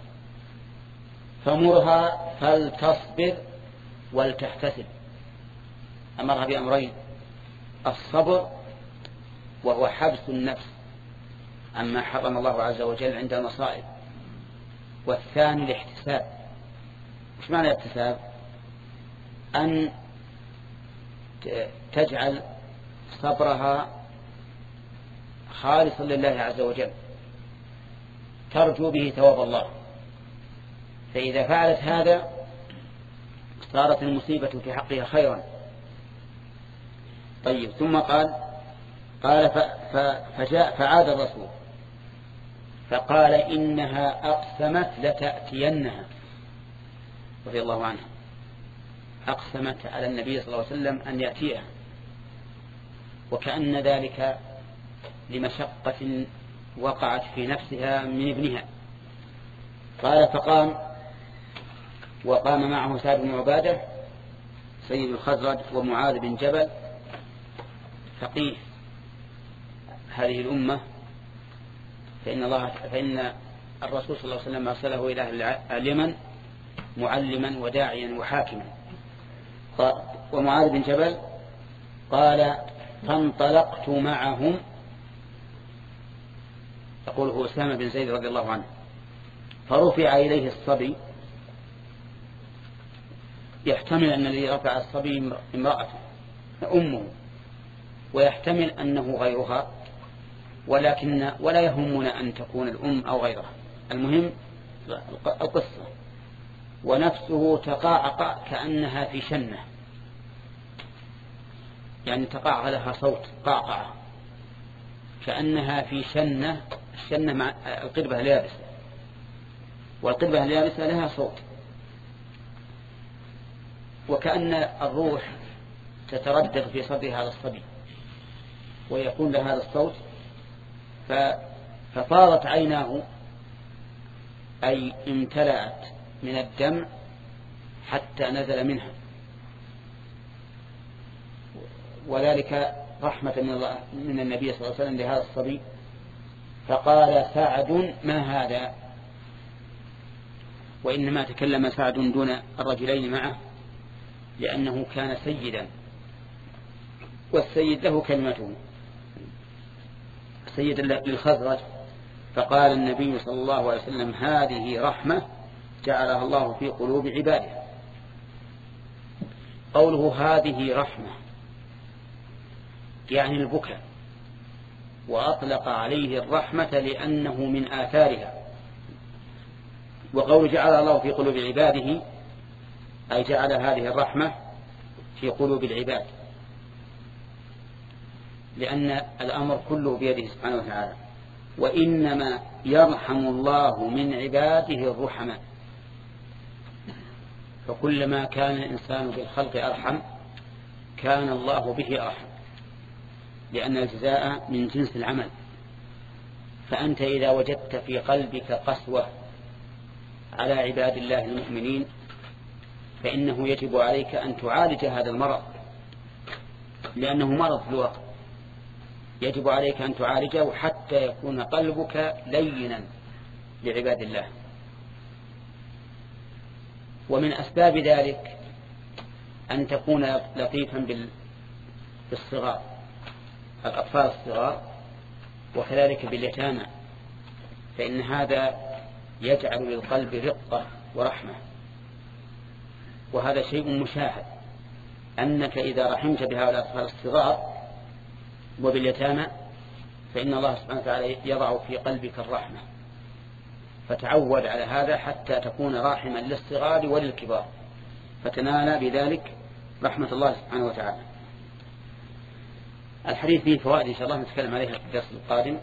فمرها فلتصبر ولتحتسب. أمرها بأمرين: الصبر وهو حبس النفس عما حرم الله عز وجل عند المصائب، والثاني الاحتساب. وش معنى الاحتساب؟ أن تجعل صبرها خالصا لله عز وجل ترجو به ثواب الله، فإذا فعلت هذا صارت المصيبة في حقها خيرا. طيب ثم قال قال فجاء فعاد الرسول فقال إنها أقسمت لتأتينها رضي الله عنها. أقسمت على النبي صلى الله عليه وسلم أن يأتيها، وكأن ذلك لمشقة وقعت في نفسها من ابنها. قال فقام، وقام معه سعد بن عبادة سيد الخزرج ومعاذ بن جبل فقيه هذه الأمة، فإن الله فإن الرسول صلى الله عليه وسلم أرسله إلى أهل اليمن معلما وداعيا وحاكما. ومعاذ بن جبل قال فانطلقت معهم، يقول هو أسامة بن زيد رضي الله عنه، فرفع إليه الصبي، يحتمل أن الذي رفع الصبي امرأته أمه، ويحتمل أنه غيرها، ولكن ولا يهمنا أن تكون الأم أو غيرها، المهم القصة. ونفسه تقاعق كأنها في شنة، يعني تقاعق لها صوت قعقعة كأنها في شنة، الشنة مع القربة اليابسة، والقربة اليابسة لها صوت، وكأن الروح تتردد في صدر هذا الصبي ويكون له هذا الصوت. ففاضت عيناه، أي امتلأت من الدم حتى نزل منها، وذلك رحمة من الله من النبي صلى الله عليه وسلم لهذا الصبي. فقال سعد ما هذا؟ وإنما تكلم سعد دون الرجلين معه لأنه كان سيدا، والسيد له كلمته، سيد للخزرج. فقال النبي صلى الله عليه وسلم هذه رحمة جعلها الله في قلوب عباده. قوله هذه رحمة يعني البكاء، وأطلق عليه الرحمة لأنه من آثارها. وقول جعل الله في قلوب عباده أي جعل هذه الرحمة في قلوب العباد، لأن الأمر كله بيده سبحانه وتعالى، وإنما يرحم الله من عباده الرحماء. فكلما كان الإنسان بالخلق أرحم كان الله به أرحم، لأن الجزاء من جنس العمل. فأنت إذا وجدت في قلبك قسوة على عباد الله المؤمنين فإنه يجب عليك أن تعالج هذا المرض، لأنه مرض في الواقع، يجب عليك أن تعالجه حتى يكون قلبك لينا لعباد الله. ومن أسباب ذلك أن تكون لطيفا بالصغار، الأطفال الصغار، وكذلك باليتامى، فإن هذا يجعل للقلب رقة ورحمة. وهذا شيء مشاهد، أنك إذا رحمت بهؤلاء الأطفال الصغار وباليتامى فإن الله سبحانه وتعالى يضع في قلبك الرحمة، فتعود على هذا حتى تكون راحما للصغار وللكبار، فتنال بذلك رحمة الله سبحانه وتعالى. الحديث فيه فوائد إن شاء الله نتكلم عليها في الدرس القادم.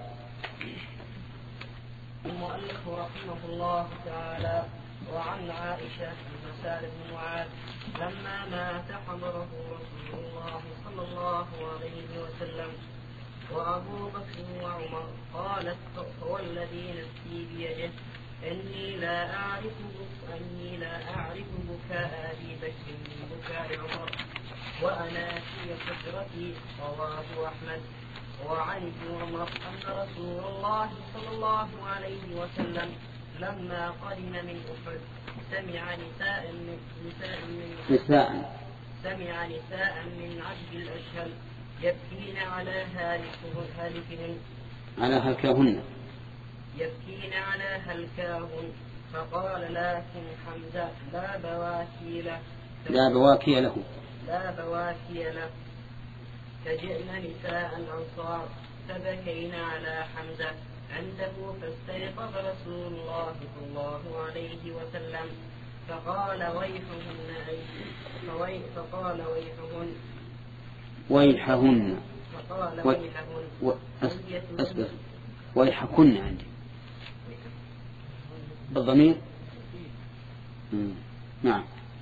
المؤلف رحمه الله تعالى: وعن عائشة بن سعد بن معاذ لما مات حضره رسول الله صلى الله عليه وسلم وأبو بكر وعمر قالت: فوالذي نفسي بيده إني لا أعرف أني لا أعرف بكاء أبي بكر من بكاء عمر وأنا في فترتي. رواه أحمد. وعن ابن عمر أن رسول الله صلى الله عليه وسلم لما قدم من أحد سمع نساء من نساء من نساء سمع نساء من عجب الأشهل يبكين على هالكهن على هلكاهن يبكين على هلكاهن فقال: لكن حمزة لا بواكي له لا بواكي له لا بواكي له فجئن نساء الأنصار فبكين على حمزة عنده فاستيقظ رسول الله صلى الله عليه وسلم فقال: ويحهن أي فقال ويحهن ويحهن فقال و... ويحهن و... أسبر ويحكن عندي بالضمير. نعم.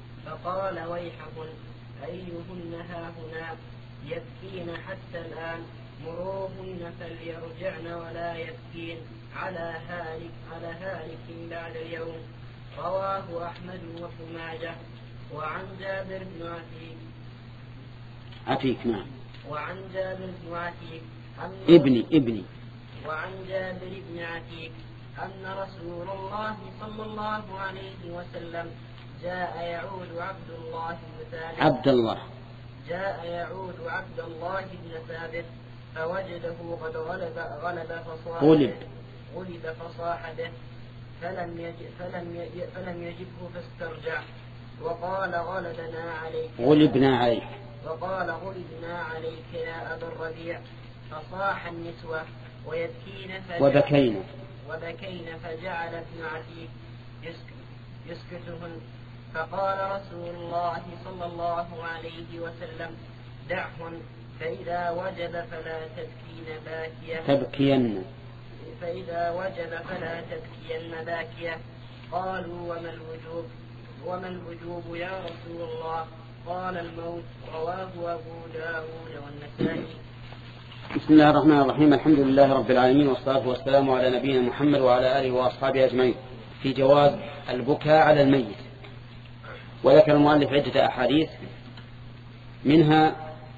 فقال ويحكن أيهن هاهنا يبكين حتى الآن مروهن فليرجعن ولا يبكين على هالك على هالك بعد اليوم. رواه أحمد وابن ماجه. وعن جابر بن عتيق عتيق نعم وعن جابر بن عتيق ابني ابني وعن جابر بن عتيق أن رسول الله صلى الله عليه وسلم جاء يعود عبد الله بن ثابت عبد الله جاء يعود عبد الله بن ثابت فوجده قد غلب غلب فصاح غلب غلب فصاح به فلم يجب فلم يجب فلم يجبه فاسترجع وقال غلبنا عليك غلبنا عليك وقال غلبنا عليك يا أبا الربيع. فصاح النسوة ويبكين وبكينا وبكين فجعل ابن عتيق يسكتهن. فقال رسول الله صلى الله عليه وسلم دعهن فإذا وجب فلا تبكين باكية تبكين فإذا وجب فلا تبكين باكية. قالوا وما الوجوب وما الوجوب يا رسول الله؟ قال الموت. رواه أبو داود والنسائي. بسم الله الرحمن الرحيم. الحمد لله رب العالمين والصلاة والسلام على نبينا محمد وعلى آله وأصحابه أجمعين في جواز البكاء على الميت. وذكر المؤلف عدة أحاديث منها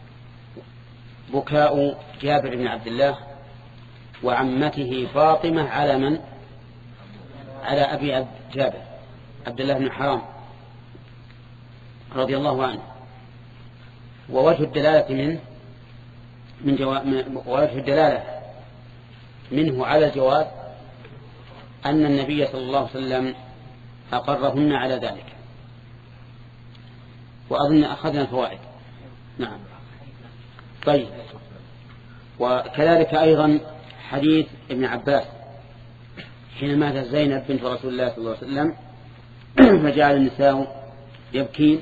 بكاء جابر بن عبد الله وعمته فاطمة على من؟ على أبي جابر عبد الله بن حرام رضي الله عنه. ووجه الدلالة منه من جواب ووجه الدلالة منه على الجواز أن النبي صلى الله عليه وسلم أقرهن على ذلك. وأظن أخذنا الفوائد. نعم. طيب. وكذلك أيضا حديث ابن عباس حين ماتت زينب بنت رسول الله صلى الله عليه وسلم فجعل النساء يبكين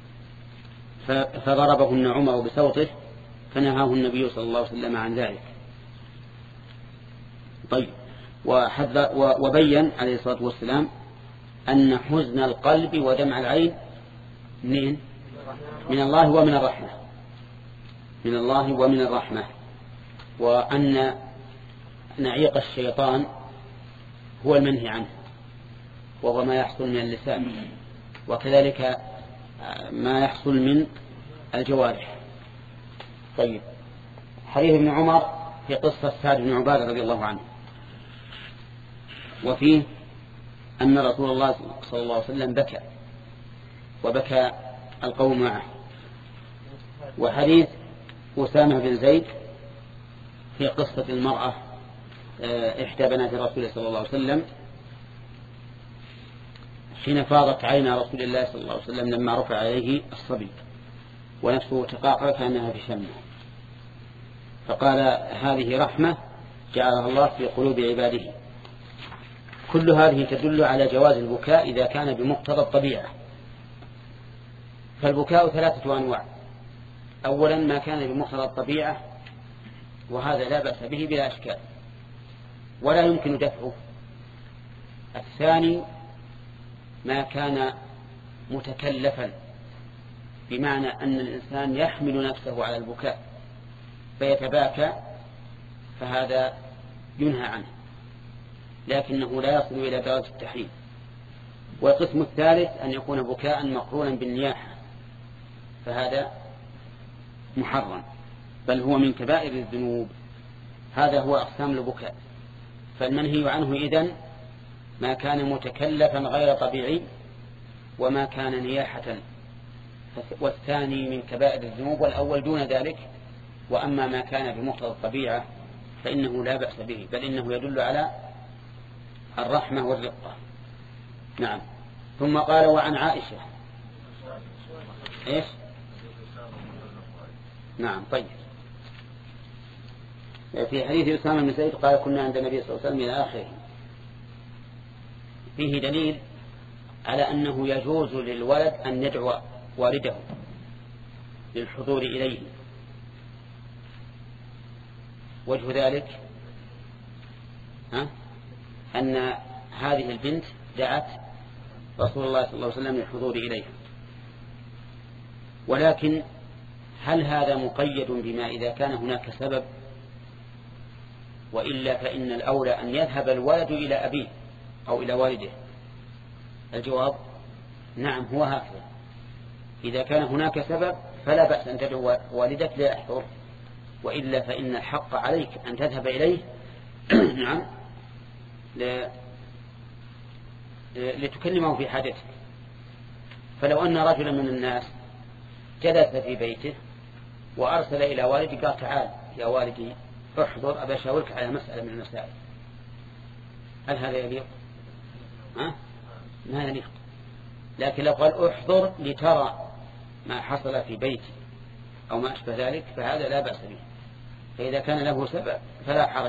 فضربهن عمر بصوته فنهاه النبي صلى الله عليه وسلم عن ذلك. طيب. وبين عليه الصلاة والسلام أن حزن القلب ودمع العين من من الله ومن الرحمة من الله ومن الرحمة وأن نعيق الشيطان هو المنهي عنه وهو ما يحصل من اللسان وكذلك ما يحصل من الجوارح. طيب. حديث ابن عمر في قصة سعد بن عبادة رضي الله عنه وفيه أن رسول الله صلى الله عليه وسلم بكى وبكى القوم معه. وحديث أسامة بن زيد في قصة المرأة إحدى بنات رسول صلى الله عليه وسلم حين فاضت عين رسول الله صلى الله عليه وسلم لما رفع عليه الصبي ونفسه تقاقع كأنها في شمه فقال هذه رحمة جعلها الله في قلوب عباده. كل هذه تدل على جواز البكاء إذا كان بمقتضى الطبيعة. فالبكاء ثلاثة أنواع. أولا ما كان بمقتضى الطبيعة وهذا لا بأس به بلا أشكال ولا يمكن دفعه. الثاني ما كان متكلفا بمعنى أن الإنسان يحمل نفسه على البكاء فيتباكى فهذا ينهى عنه لكنه لا يصل إلى درجة التحريم. والقسم الثالث أن يكون بكاء مقرونا بالنياحة فهذا محرم بل هو من كبائر الذنوب. هذا هو أقسام البكاء. فالمنهي عنه إذن ما كان متكلفا غير طبيعي وما كان نياحة والثاني من كبائر الذنوب والأول دون ذلك. وأما ما كان بمقتضى الطبيعة فإنه لا بأس به بل إنه يدل على الرحمة والرقة. نعم. ثم قال وعن عائشة إيش؟ نعم. طيب. في حديث أسامة بن زيد قال كنا عند النبي صلى الله عليه وسلم إلى آخره فيه دليل على أنه يجوز للولد أن يدعو والده للحضور إليه. وجه ذلك ها؟ أن هذه البنت دعت رسول الله صلى الله عليه وسلم للحضور إليها ولكن هل هذا مقيد بما إذا كان هناك سبب؟ وإلا فإن الأولى أن يذهب الولد إلى أبيه أو إلى والده. الجواب نعم هو هكذا، إذا كان هناك سبب فلا بأس أن تدعو والدك ليحضر، وإلا فإن الحق عليك أن تذهب إليه نعم لتكلمه في حاجتك. فلو أن رجلا من الناس جلس في بيته وأرسل إلى والدي قال تعال يا والدي احضر أبا أشاورك على مسألة من المسائل، هل هذا يليق؟ ها؟ ما يليق. لكن لو قال احضر لترى ما حصل في بيتي أو ما أشبه ذلك فهذا لا بأس به، فإذا كان له سبب فلا حرج.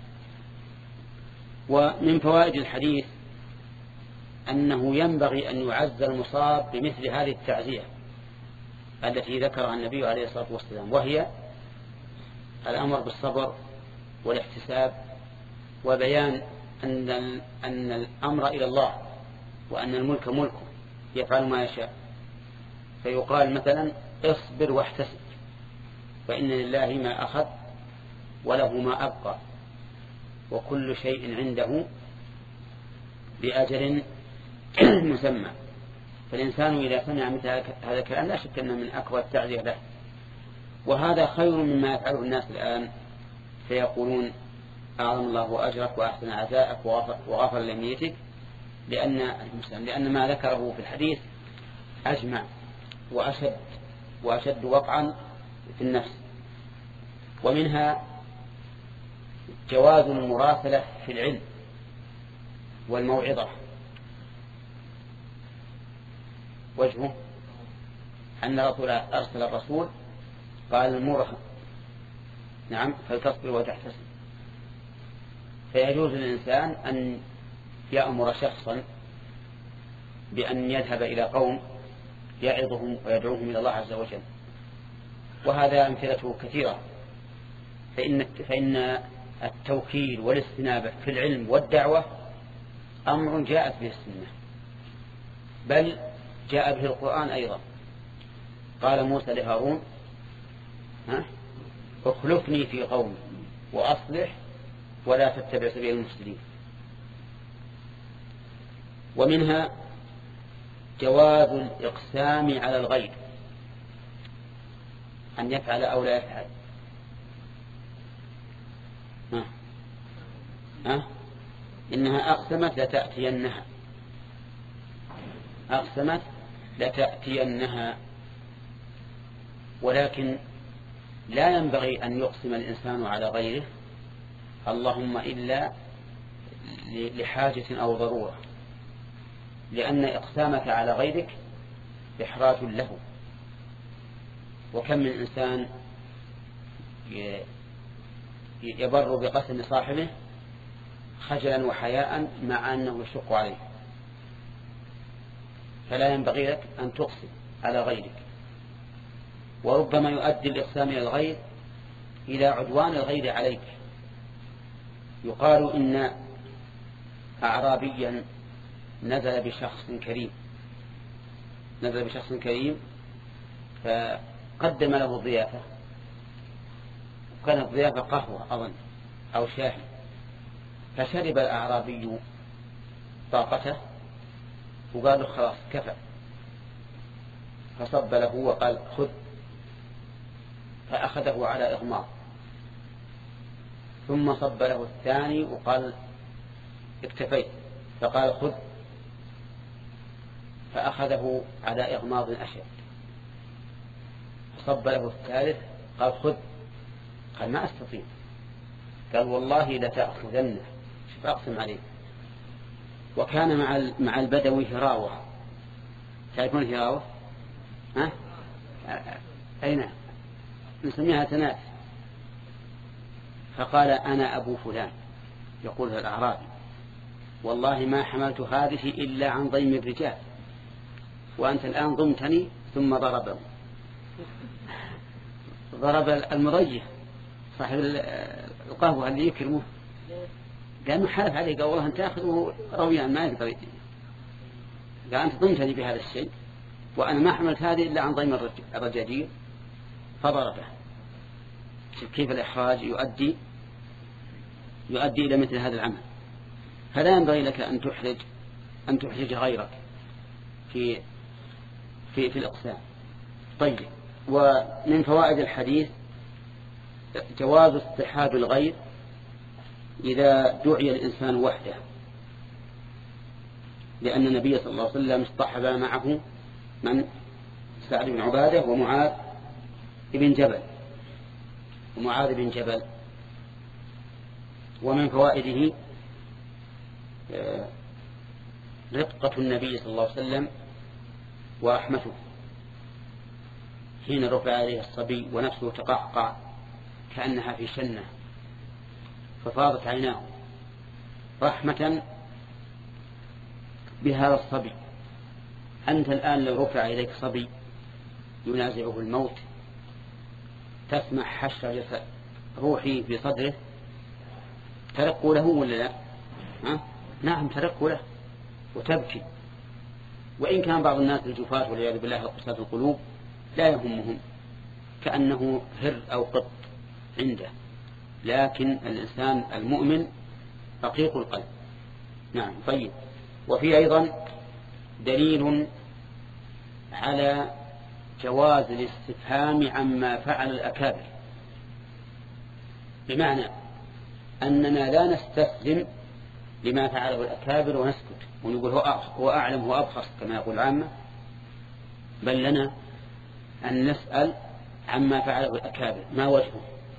ومن فوائد الحديث أنه ينبغي أن يعز المصاب بمثل هذه التعزية التي ذكرها النبي عليه الصلاة والسلام، وهي الأمر بالصبر والاحتساب وبيان أن أن الأمر إلى الله وأن الملك ملكه يفعل ما يشاء. فيقال مثلا اصبر واحتسب فإن لله ما أخذ وله ما أبقى وكل شيء عنده بأجل مسمى. فالإنسان إذا سمع مثل هذا الكلام لا شك أنه من أكبر التعزية له، وهذا خير مما يفعله الناس الآن، فيقولون أعظم الله أجرك وأحسن عزاءك وغفر لنيتك، لأن المسلم لأن ما ذكره في الحديث أجمع وأشد وأشد وقعا في النفس. ومنها جواز المراسلة في العلم والموعظة. وجهه أن الرسول أرسل الرسول قال المرهم نعم فلتصبر وتحتسب، فيجوز للإنسان أن يأمر شخصا بأن يذهب إلى قوم يعظهم ويدعوهم إلى الله عز وجل، وهذا أمثلته كثيرة. فإن, فإن التوكيل والاستنابة في العلم والدعوة أمر جاءت به السنة، بل جاء به القرآن أيضا. قال موسى لهارون ها اخلفني في قومي وأصلح ولا تتبع سبيل المفسدين. ومنها جواز الإقسام على الغير، أن يفعل أو لا يفعل. ها ها إنها أقسمت لتأتينها أقسمت لتأتينها ولكن لا ينبغي أن يقسم الإنسان على غيره اللهم إلا لحاجة أو ضرورة، لأن إقسامك على غيرك إحراج له. وكم من إنسان يبر بقسم صاحبه خجلا وحياء مع أنه يشق عليه، فلا ينبغي لك أن تقسم على غيرك. وربما يؤدي الإقسام إلى الغير إلى عدوان الغير عليك. يقال إن أعرابيا نزل بشخص كريم نزل بشخص كريم فقدم له ضيافة، كانت ضيافة قهوة أظن أو شاهي، فشرب الأعرابي طاقته وقال له خلاص كفى، فصب له وقال خذ، فأخذه على إغماض، ثم صب له الثاني وقال اكتفيت، فقال خذ، فأخذه على إغماض أشد، فصب له الثالث قال خذ، قال ما أستطيع، قال والله لتأخذنه، شوف أقسم عليه. وكان مع مع البدوي هراوة، تعرفون هراوة؟ ها؟ أين نسميها تناف. فقال أنا أبو فلان، يقول الأعرابي، والله ما حملت هذه إلا عن ضيم الرجال، وأنت الآن ضمتني. ثم ضربه، ضرب المضيف صاحب القهوة اللي يكرمه، قال محالف عليه، قال والله أنت أخذه رويان ما يقدر، قال أنت ضمتني بهذا الشيء وأنا ما حملت هذه إلا عن ضيم الرجاجيل فضربه. كيف الإحراج يؤدي يؤدي إلى مثل هذا العمل. فلا ينبغي لك أن تحرج أن تحرج غيرك في في في الإقسام. طيب، ومن فوائد الحديث جواز اصطحاب الغير إذا دعي الإنسان وحده، لأن النبي صلى الله عليه وسلم اصطحب معه من سعد بن عبادة ومعاذ بن جبل ومعاذ بن جبل. ومن فوائده رقة النبي صلى الله عليه وسلم ورحمته حين رفع عليه الصبي ونفسه تقعقع كأنها في شنة ففاضت عيناه رحمة بهذا الصبي. أنت الآن لو رفع إليك صبي ينازعه الموت تسمع حشرجة روحي في صدره، ترق له ولا لا؟ ها؟ نعم ترق له وتبكي. وإن كان بعض الناس الجفاة والعياذ بالله قساة القلوب لا يهمهم كأنه هر أو قط عنده، لكن الإنسان المؤمن رقيق القلب. نعم. طيب، وفي أيضا دليل على جواز الاستفهام عما فعل الأكابر، بمعنى أننا لا نستسلم لما فعله الأكابر ونسكت ونقول هو أعلم هو أبخص كما يقول العامة، بل لنا أن نسأل عما فعله الأكابر ما وجهه،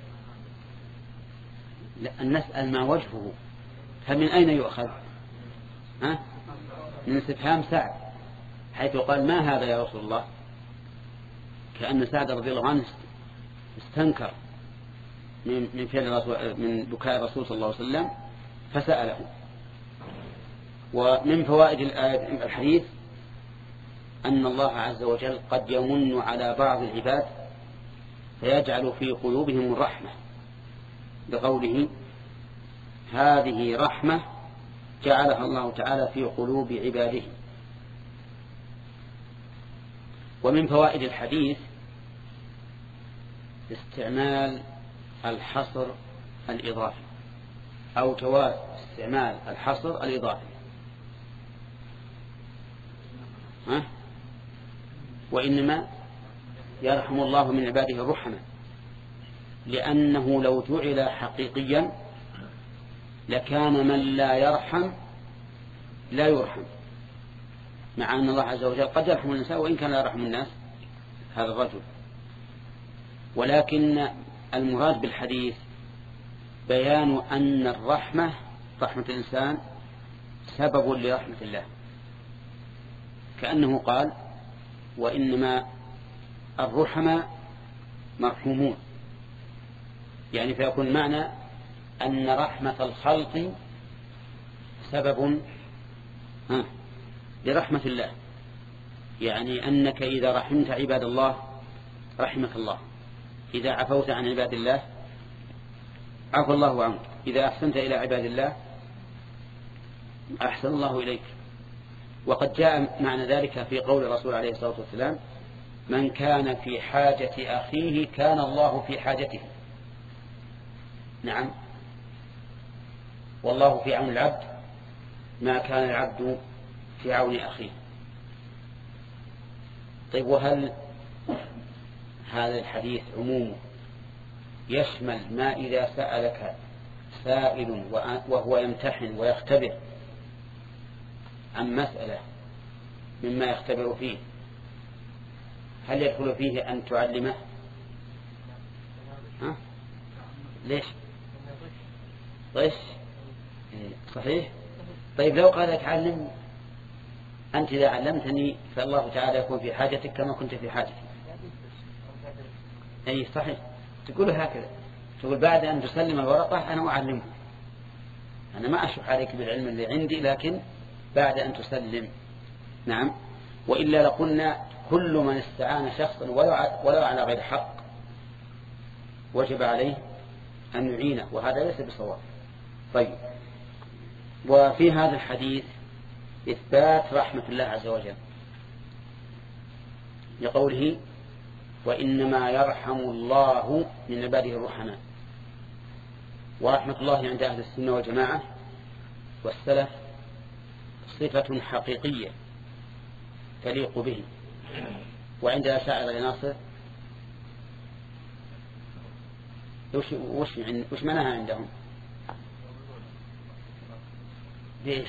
أن نسأل ما وجهه. فمن أين يؤخذ؟ ها؟ من استفهام سعد حيث قال ما هذا يا رسول الله، كأن سعد رضي الله عنه استنكر من فعل من بكاء الرسول صلى الله عليه وسلم فسأله. ومن فوائد الحديث أن الله عز وجل قد يمن على بعض العباد فيجعل في قلوبهم الرحمة بقوله هذه رحمة جعلها الله تعالى في قلوب عباده. ومن فوائد الحديث استعمال الحصر الإضافي أو جواز استعمال الحصر الإضافي. ها؟ وإنما يرحم الله من عباده الرحمة، لأنه لو جعل حقيقيا لكان من لا يرحم لا يرحم، مع أن الله عز وجل قد يرحم الإنسان وإن كان لا يرحم الناس هذا الرجل. ولكن المراد بالحديث بيان أن الرحمة رحمة الإنسان سبب لرحمة الله، كأنه قال وإنما الرحمة مرحومون، يعني فيكون معنى أن رحمة الخلق سبب لرحمة الله، يعني أنك إذا رحمت عباد الله رحمك الله، إذا عفوت عن عباد الله عفى الله عنك، إذا أحسنت إلى عباد الله أحسن الله إليك. وقد جاء معنى ذلك في قول الرسول عليه الصلاة والسلام من كان في حاجة أخيه كان الله في حاجته. نعم، والله في عون العبد ما كان العبد في عون أخيه. طيب، وهل هذا الحديث عمومه يشمل ما إذا سألك سائل وهو يمتحن ويختبر عن مسألة مما يختبر فيه، هل يدخل فيه أن تعلمه؟ ها؟ ليش؟ غش؟ صحيح. طيب، لو قال لك علم أنت إذا علمتني فالله تعالى يكون في حاجتك كما كنت في حاجتي. أي صحيح، تقول هكذا، تقول بعد أن تسلم الورقة أنا أعلمه، أنا ما أشرح عليك بالعلم اللي عندي لكن بعد أن تسلم. نعم. وإلا لقلنا كل من استعان شخصا ولو على غير حق وجب عليه أن يعينه، وهذا ليس بصواب. طيب، وفي هذا الحديث إثبات رحمة الله عز وجل، لقوله وإنما يرحم الله من عباده الرحماء. ورحمة الله عند أهل السنة والجماعة والسلف صفة حقيقية تليق به، وعند الأشاعرة ناصر وش وش وش معناها عندهم؟ ليش؟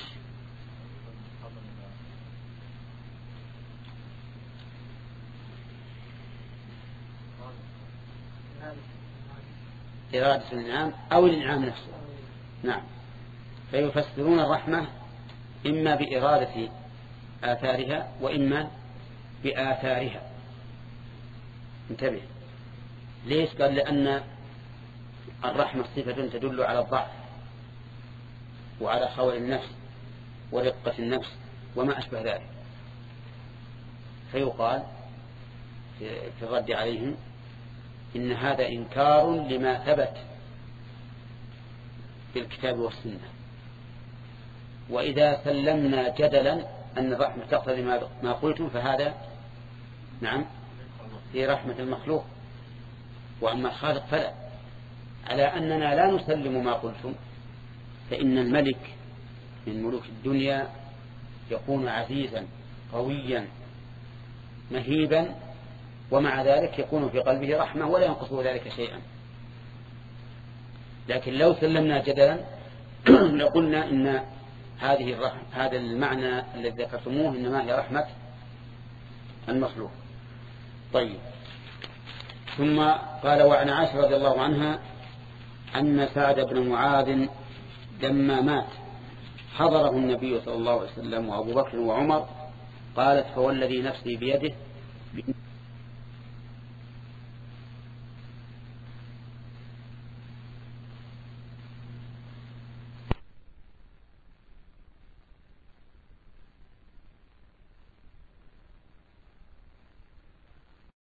إرادة الإنعام أو الإنعام نفسه. نعم، فيفسرون الرحمة إما بإرادة آثارها وإما بآثارها. انتبه، ليش؟ قال لأن الرحمة صفة تدل على الضعف وعلى خور النفس ورقة النفس وما أشبه ذلك، فيقال في الرد عليهم إن هذا إنكار لما ثبت في الكتاب والسنة. وإذا سلمنا جدلا أن الرحمة تقتضي ما قلتم فهذا نعم في رحمة المخلوق، وأما الخالق فلا. على أننا لا نسلم ما قلتم، فإن الملك من ملوك الدنيا يكون عزيزا قويا مهيبا، ومع ذلك يكون في قلبه رحمة ولا ينقصه ذلك شيئا. لكن لو سلمنا جدلا لقلنا إن هذه الرحمة، هذا المعنى الذي ذكرتموه إنما هي رحمة المخلوق. طيب، ثم قال وعن عائشة رضي الله عنها أن سعد بن معاذ لما مات حضره النبي صلى الله عليه وسلم وأبو بكر وعمر، قالت فوالذي نفسي بيده